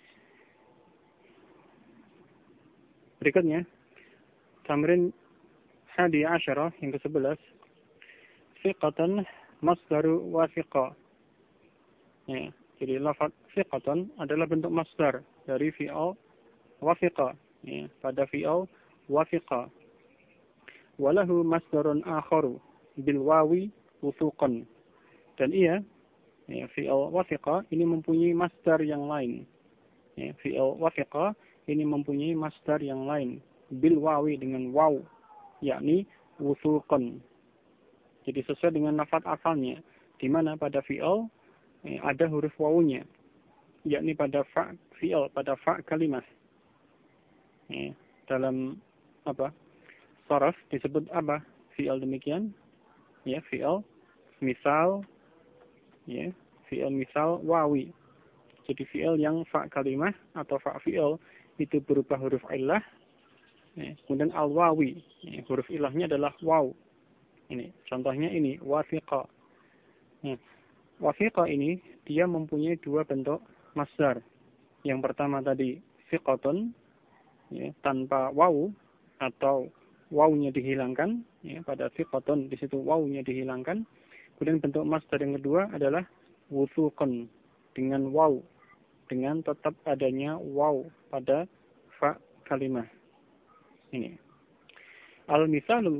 Berikutnya tamrin 11 yang ke-11, fiqatan masdaru wafiqa. Ya, jadi lafaz fiqatan adalah bentuk masdar dari fi'al wafiqa, ya, pada fi'al wafiqa. Walahu masdarun akharu bil wawi wusuqan. Dan ia, ya, fi'al wafiqa ini mempunyai masdar yang lain. Ya, fi'al wafiqa ini mempunyai masdar yang lain bil wawi, dengan waw, yakni wusuqan. Jadi sesuai dengan lafaz asalnya, di mana pada fi'al, ya, ada huruf wawunya, yakni pada fa fi'al, pada fa kalimah. Ya, dalam apa? Sharaf disebut apa? Fi'al demikian, ya, fi'al misal, ya, fi'al misal wawi. Jadi fi'al yang fa kalimah atau fa fi'al itu berupa huruf illah, ya, kemudian al-wawi, ya, huruf ilahnya adalah waw. Ini contohnya, ini wafiqa. Ya, wafiqa ini dia mempunyai dua bentuk masdar. Yang pertama tadi fiqatun, ya, tanpa waw atau wawnya dihilangkan, ya, pada fiqatun di situ wawnya dihilangkan. Kemudian bentuk masdar yang kedua adalah wusuqan, dengan waw, dengan tetap adanya waw pada fa kalimah. Ini. Al-misalul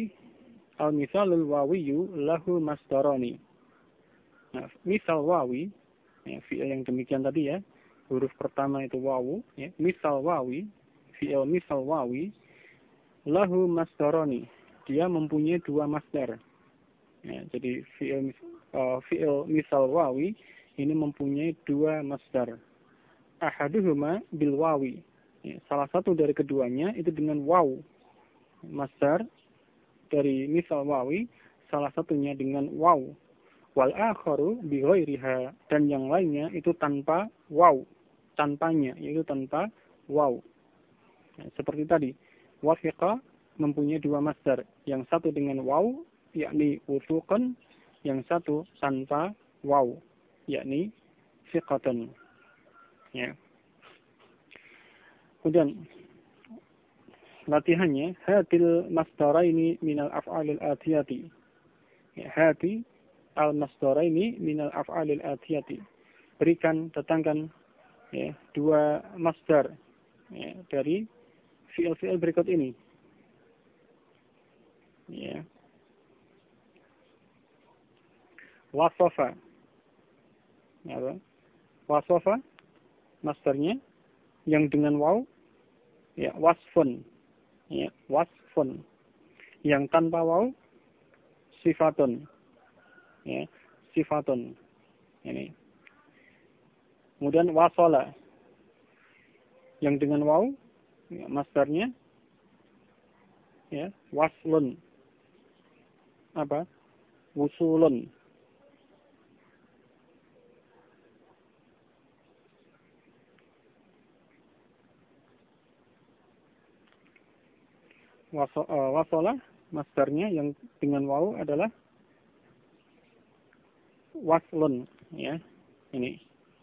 wawiyyu lahu masdarani. Nah, misal wawi, ya, fi'il yang demikian tadi, ya, huruf pertama itu wawu, ya, misal wawi, fi'il misal wawi lahu masdarani, dia mempunyai dua masdar. Ya, jadi fi'il misal wawi ini mempunyai dua masdar. Ahaduhuma bil wawi, ya, salah satu dari keduanya itu dengan waw. masdar dari misal wawi, salah satunya dengan waw. Wal akharu bi ghairiha, dan yang lainnya itu tanpa waw, tanpanya, yaitu tanpa waw. Nah, seperti tadi, wafiqa mempunyai dua masdar, yang satu dengan waw, yakni wusuqan, yang satu tanpa waw, yakni fiqatan. Ya. Kemudian latihannya, hatil masdaraini minal af'alil atiyati. Ya, hati al masdaraini minal af'alil atiyati. Berikan, datangkan ya, dua masdar ya, dari fi'il-fi'il berikut ini. Ya. Wasofa. Ya, wasofa masdarnya yang dengan waw, ya, wasfun. Ya, wasfun. Yang tanpa waw, sifatun. Ya, sifatun. Ini. Kemudian wasola. Yang dengan waw, ya, masdarnya ya, waslun. Apa? Wusulun. Wasola masdarnya yang dengan waw adalah waslun, ya. Ini.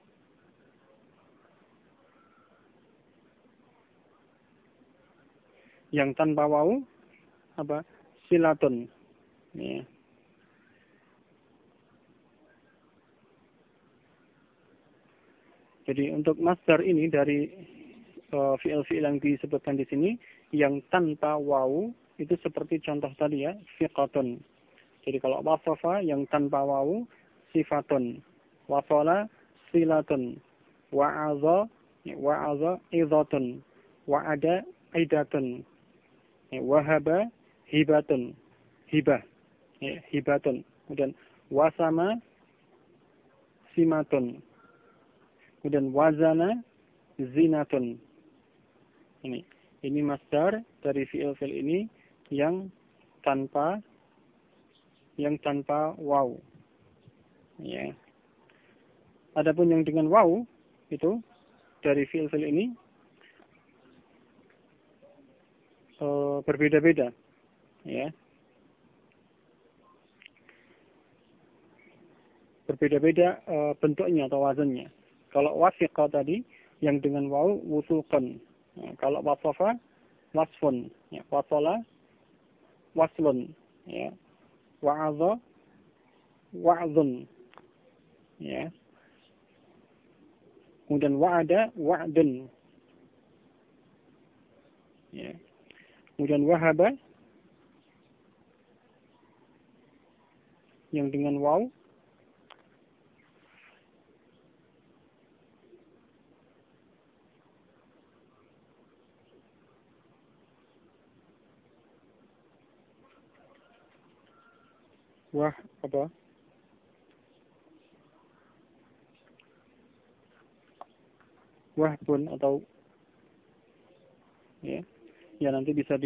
Yang tanpa waw apa? Silatun. Ya. Jadi untuk masdar ini dari fi'il-fi'il yang disebutkan di sini yang tanpa waw itu seperti contoh tadi ya, fiqatun. Jadi kalau wasofa yang tanpa waw, sifatun. Wasola, silatun. Wa'adha, idhatun. Wa'ada, idatun. Wahaba, hibatun. Hibah, ya, hibatun. Kemudian wasama, simatun. Kemudian wazana, zinatun. Ini masdar dari fi'il-fi'il ini yang tanpa waw. Ya. Adapun yang dengan waw itu dari fi'il-fi'il ini berbeda-beda. Ya. Berbeda-beda bentuknya atau wazannya. Kalau wasiqa tadi yang dengan waw wusuqan. Ya, kalau wasofa, wasfun. Ya, wasola, waslun. Ya, wa'adha, wa'adhun. Ya. Kemudian wa'ada, wa'dun. Ya. Kemudian wahaba, yang dengan waw. Wah, apa? Wahbun atau ya, ya nanti bisa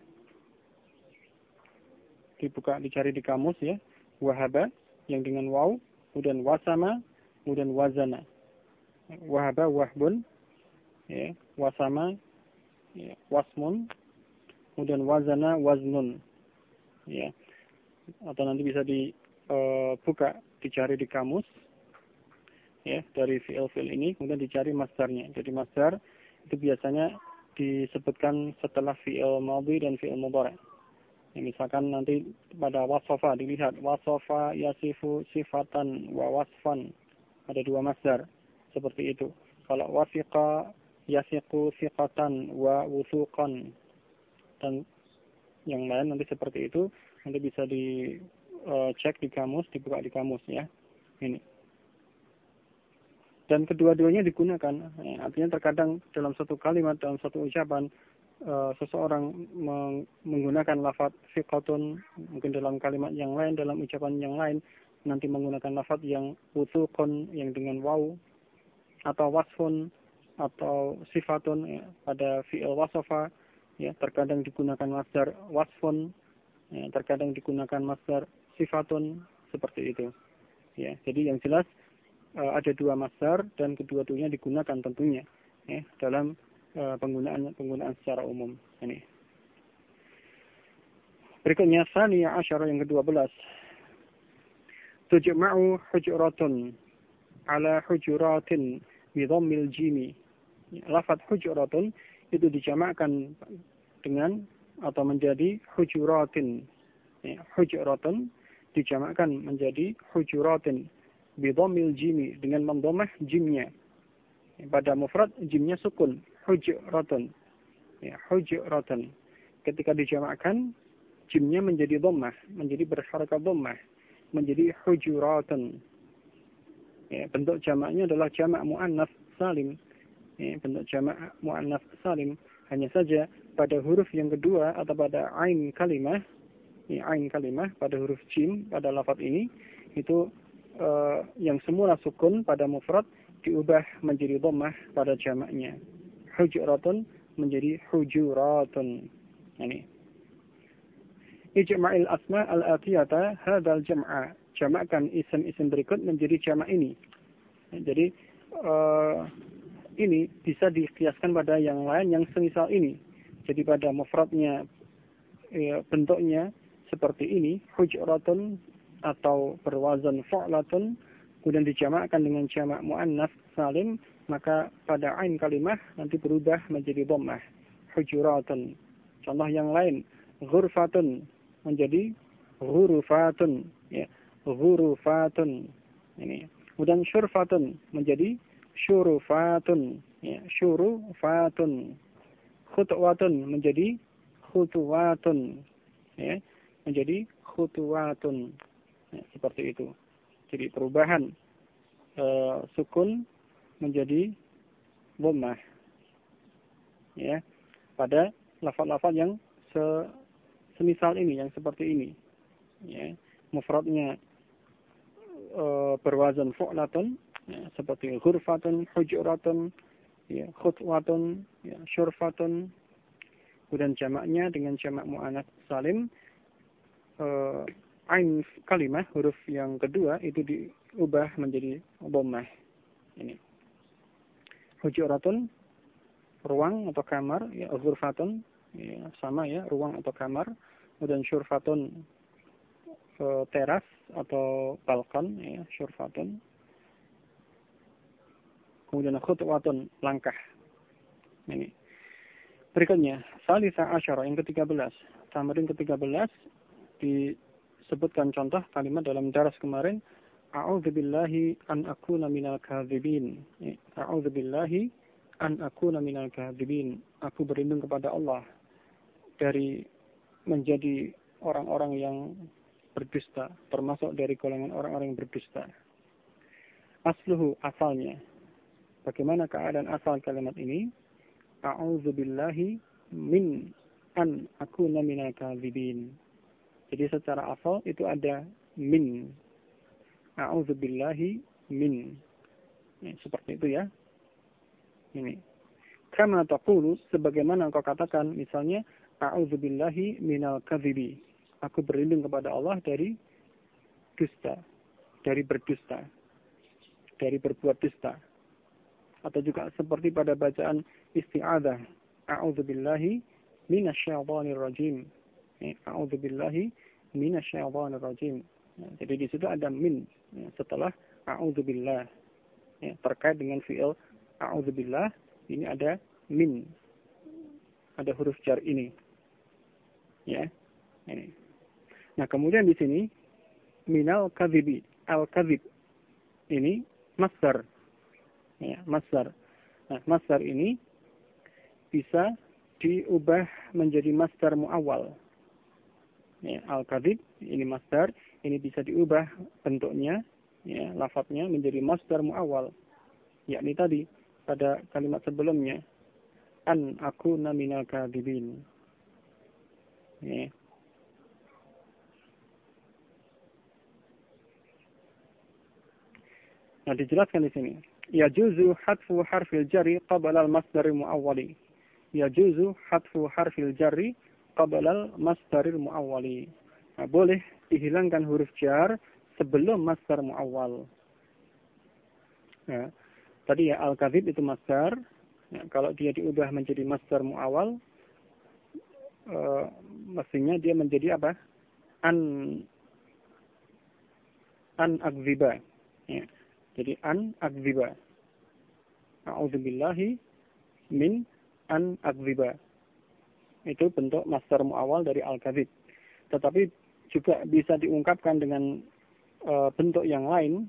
dibuka, dicari di kamus ya. Wahaba yang dengan waw, kemudian wasama, kemudian wazana. Wahaba, wahbun, ya, wasama, ya, wasmun, kemudian wazana, waznun. Ya. Atau nanti bisa dibuka, dicari di kamus ya, dari fi'il-fi'il ini, kemudian dicari masdarnya. Jadi masdar itu biasanya disebutkan setelah fi'il madhi dan fi'il mudhari'. Ya, misalkan nanti pada wasofa dilihat wasofa yasifu sifatan wa wasfan, ada dua masdar seperti itu. Kalau wasiqa yasiqu siqatan wa wusuqan dan yang lain nanti seperti itu, nanti bisa dicek di kamus, dibuka di kamus ya. Ini. Dan kedua-duanya digunakan. Artinya terkadang dalam satu kalimat, dalam satu ucapan, seseorang menggunakan lafaz fiqatun, mungkin dalam kalimat yang lain, dalam ucapan yang lain, nanti menggunakan lafaz yang wusuqun, yang dengan waw, atau wasfun, atau sifatun ya, pada fi'il wasofa, ya, terkadang digunakan masdar wasfun, ya, terkadang digunakan masdar sifatun, seperti itu. Ya, jadi yang jelas ada dua masdar dan kedua-duanya digunakan tentunya, ya, dalam penggunaan secara umum. Ini. Berikutnya tsaniya asyara yang ke-12. Tujma'u hujuratun ala hujuratin bi dhammil jimi. Lafaz hujuratun itu dijamakkan dengan atau menjadi hujuratin. Ya, hujuratun dijamakkan menjadi hujuratin bi dhammil jimi dengan mendhammah jimnya. Pada mufrad jimnya sukun, hujuratun. Ya, hujuratun. Ketika dijamakkan jimnya menjadi dhammah, menjadi berharakat dhammah, menjadi hujuratun. Ya, bentuk jamaknya adalah jamak muannats salim. Ya, bentuk jamak muannats salim. Hanya saja pada huruf yang kedua atau pada ain kalimah, ya, ain kalimah pada huruf jim pada lafaz ini itu yang semula sukun pada mufrad diubah menjadi dhammah pada jamaknya. Hujuratun menjadi hujuratun. Ini. Ijma'il asma al-atiyata hadzal jam'a. Jamakkan isim-isim berikut menjadi jamak ini. Jadi ini bisa dikiaskan pada yang lain yang semisal ini. Jadi pada mufradnya bentuknya seperti ini, hujuratun atau berwazan fu'latun, kemudian dijamakkan dengan jamak muannats salim, maka pada ain kalimah nanti berubah menjadi dhammah, hujuratun. Contoh yang lain, ghurfatun menjadi ghurufatun, ya, ghurufatun. Ini. Kemudian syurfatun menjadi syurufatun, ya, syurufatun. Khutwatun menjadi khutuwatun, ya, menjadi khutuwatun. Ya, seperti itu. Jadi perubahan sukun menjadi dhammah, ya, pada lafaz-lafaz yang semisal ini, yang seperti ini, ya, mufradnya berwazan fu'latun, ya, seperti ghurfatun, hujuratun, ya, khutwatun, ya, syurfatun. Kemudian jamaknya dengan jamak muannats salim, ain kalimah huruf yang kedua itu diubah menjadi dhammah. Ini. Hujuratun ruang atau kamar, ya, ghurfatun, ya, sama, ya, ruang atau kamar. Kemudian syurfatun teras atau balkon, ya, syurfatun. Kemudian khutwatun langkah. Ini. Berikutnya, salisa asyara yang ke-13. Tamarin ke-13 disebutkan contoh kalimat dalam daras kemarin, a'udzubillahi an akuna minal kadzibin. A'udzubillahi an akuna minal kadzibin. Aku berlindung kepada Allah dari menjadi orang-orang yang berdusta, termasuk dari golongan orang-orang yang berdusta. Asluhu, asalnya. Bagaimana keadaan asal kalimat ini? A'udzubillahi min an akuna minal kadzibin. Jadi secara asal itu ada min. A'udzubillahi min. Ya, seperti itu, ya. Ini. Kama taqulu, sebagaimana engkau katakan, misalnya, a'udzubillahi minal kadzibi. Aku berlindung kepada Allah dari dusta, dari berdusta, dari berbuat dusta. Atau juga seperti pada bacaan isti'adzah, a'udzubillahi minasyaitonir rajim. A'udzubillahi minasyaitonir rajim. Jadi di situ ada min, ya, setelah a'udzubillah, ya, terkait dengan fi'il a'udzubillah ini ada min, ada huruf jar ini, ya, ini. Nah, kemudian di sini minal kadzibi, al kadzib ini masdar, ya, masdar. Nah, masdar ini bisa diubah menjadi masdar muawwal. Ya, al-kadzib ini masdar, ini bisa diubah bentuknya, ya, lafadznya menjadi masdar muawwal. Yakni tadi pada kalimat sebelumnya, an akuna minal kadzibin. Ya. Nah, dijelaskan di sini. Yajuzu hadfu harfil jari qabla al-masdar muawwali. yajuzu hatfu harfil jarri qablal masdaril muawwali. Nah, boleh dihilangkan huruf jar sebelum masdar muawwal. Ya. Tadi ya al-kadzib itu masdar. Ya, kalau dia diubah menjadi masdar muawwal, mestinya dia menjadi apa? An akdziba. Ya. Jadi an akdziba. A'udzubillahi min an akdziba. Itu bentuk masdar muawwal dari al-kadzib. Tetapi juga bisa diungkapkan dengan bentuk yang lain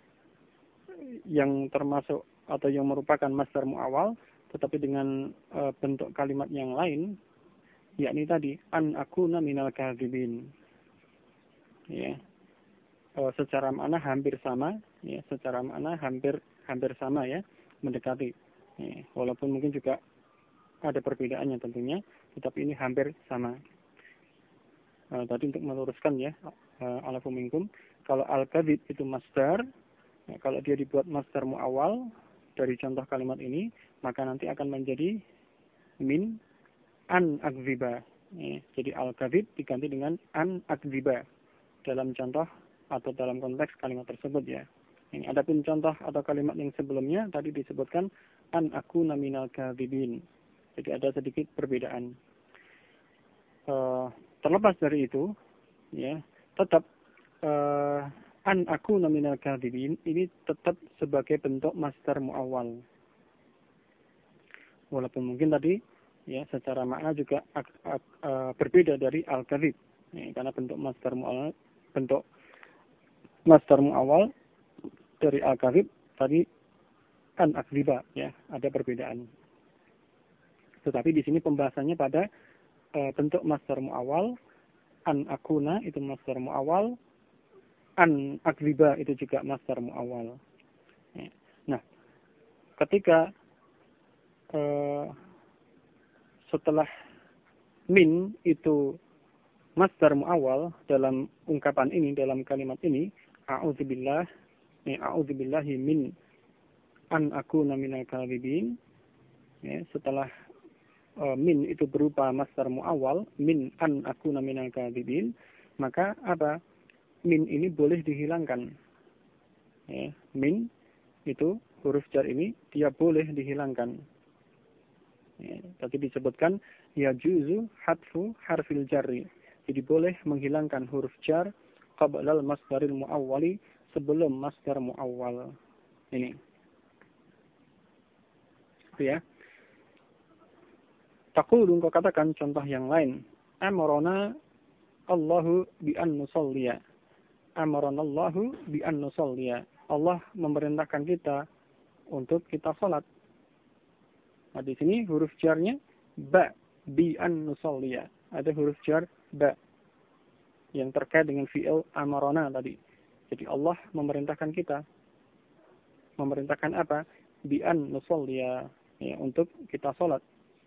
yang termasuk atau yang merupakan masdar muawwal, tetapi dengan bentuk kalimat yang lain, yakni tadi an akuna minal kadzibin. Ya. Secara makna hampir sama, ya, secara makna hampir sama ya, mendekati. Ya, walaupun mungkin juga ada perbedaannya tentunya, tetapi ini hampir sama. Tadi untuk meluruskan ya, alafu minkum, kalau al-kadzib itu masdar, ya, kalau dia dibuat masdar muawwal dari contoh kalimat ini, maka nanti akan menjadi min an akdziba. Ya, jadi al-kadzib diganti dengan an akdziba dalam contoh atau dalam konteks kalimat tersebut ya. Ini adapun contoh atau kalimat yang sebelumnya tadi disebutkan an akuna minal kadzibin. Jadi ada sedikit perbedaan. Terlepas dari itu, ya, tetap an akuna minal kadzibin ini tetap sebagai bentuk masdar muawwal. Walaupun mungkin tadi ya secara makna juga berbeda dari al-kadzib. Ya, karena bentuk masdar muawwal dari al-kadzib tadi an akdziba ya, ada perbedaan. Tetapi di sini pembahasannya pada bentuk masdar muawwal, an akuna itu masdar muawwal, an akdziba itu juga masdar muawwal. Ya. Nah, ketika setelah min itu masdar muawwal dalam ungkapan ini, dalam kalimat ini, a'udzubillahi min an akuna minal kadzibin. Ya, setelah min itu berupa masdar muawwal, min an akuna minal kadzibin, maka apa? Min ini boleh dihilangkan. Ya, min itu huruf jar ini dia boleh dihilangkan. Ya, tadi disebutkan yajuzu hatfu harfil jarri. Jadi boleh menghilangkan huruf jar qablal masdaril muawwali, sebelum masdar muawwal. Ini. Ya. Taqulu, engkau katakan contoh yang lain. Amarona Allahu bi an nusalliya. Amarona Allahu bi an nusalliya. Allah memerintahkan kita untuk kita salat. Nah, di sini huruf jarnya ba, bi an nusalliya. Ada huruf jar ba yang terkait dengan fi'il amarona tadi. Jadi Allah memerintahkan kita. Memerintahkan apa? Bi an nusalliya, ya, untuk kita salat.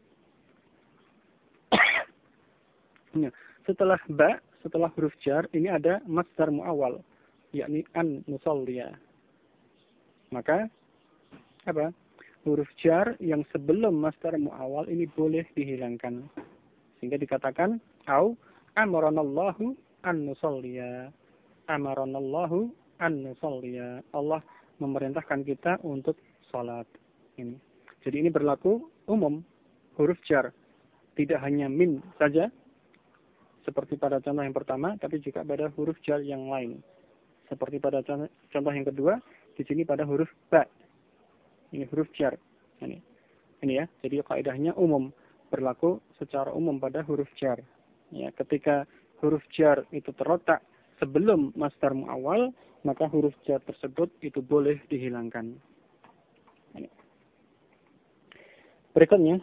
Nah, setelah ba, setelah huruf jar, ini ada masdar muawwal, yakni an nusalliya. Maka apa? Huruf jar yang sebelum masdar muawwal ini boleh dihilangkan. Sehingga dikatakan au amaranallahu an nusalliya. Amaranallahu an nusalliya. Allah memerintahkan kita untuk salat. Ini. Jadi ini berlaku umum huruf jar. Tidak hanya min saja, seperti pada contoh yang pertama, tapi juga pada huruf jar yang lain. Seperti pada contoh yang kedua, di sini pada huruf ba. Ini huruf jar. Ini ya. Jadi kaidahnya umum, berlaku secara umum pada huruf jar. Ya, ketika huruf jar itu terletak sebelum masdar muawwal, maka huruf jar tersebut itu boleh dihilangkan. Ini. Berikutnya,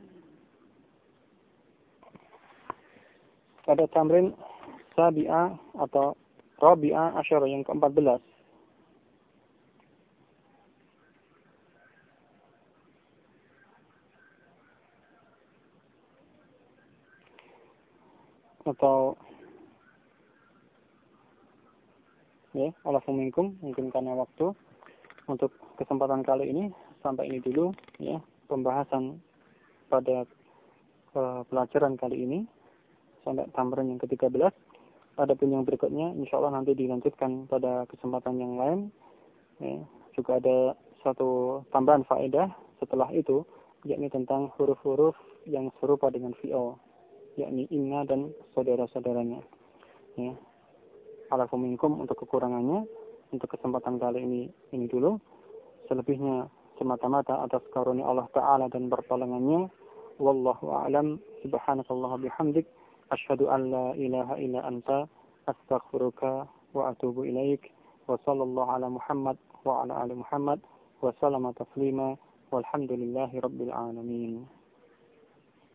pada tamrin sabi'ah atau rabi'ah asyara yang ke-14. Atau ya, alafu minkum, mungkin karena waktu, untuk kesempatan kali ini sampai ini dulu ya, pembahasan pada pelajaran kali ini sampai tambahan yang ke-13. Adapun yang berikutnya insyaallah nanti dilanjutkan pada kesempatan yang lain. Ya, juga ada satu tambahan faedah setelah itu, yakni tentang huruf-huruf yang serupa dengan fi'il, yakni inna dan saudara-saudaranya. Ya. Alafu minkum untuk kekurangannya, untuk kesempatan kali ini dulu. Selebihnya semata-mata atas karunia Allah Ta'ala dan pertolongannya. Wallahu a'lam. Subhanakallah bihamdik. Asyhadu an la ilaha illa anta. Astaghfiruka wa atubu ilaik. Wa sallallahu ala Muhammad wa ala ali Muhammad. Wa salama taslima. Walhamdulillahi rabbil alamin.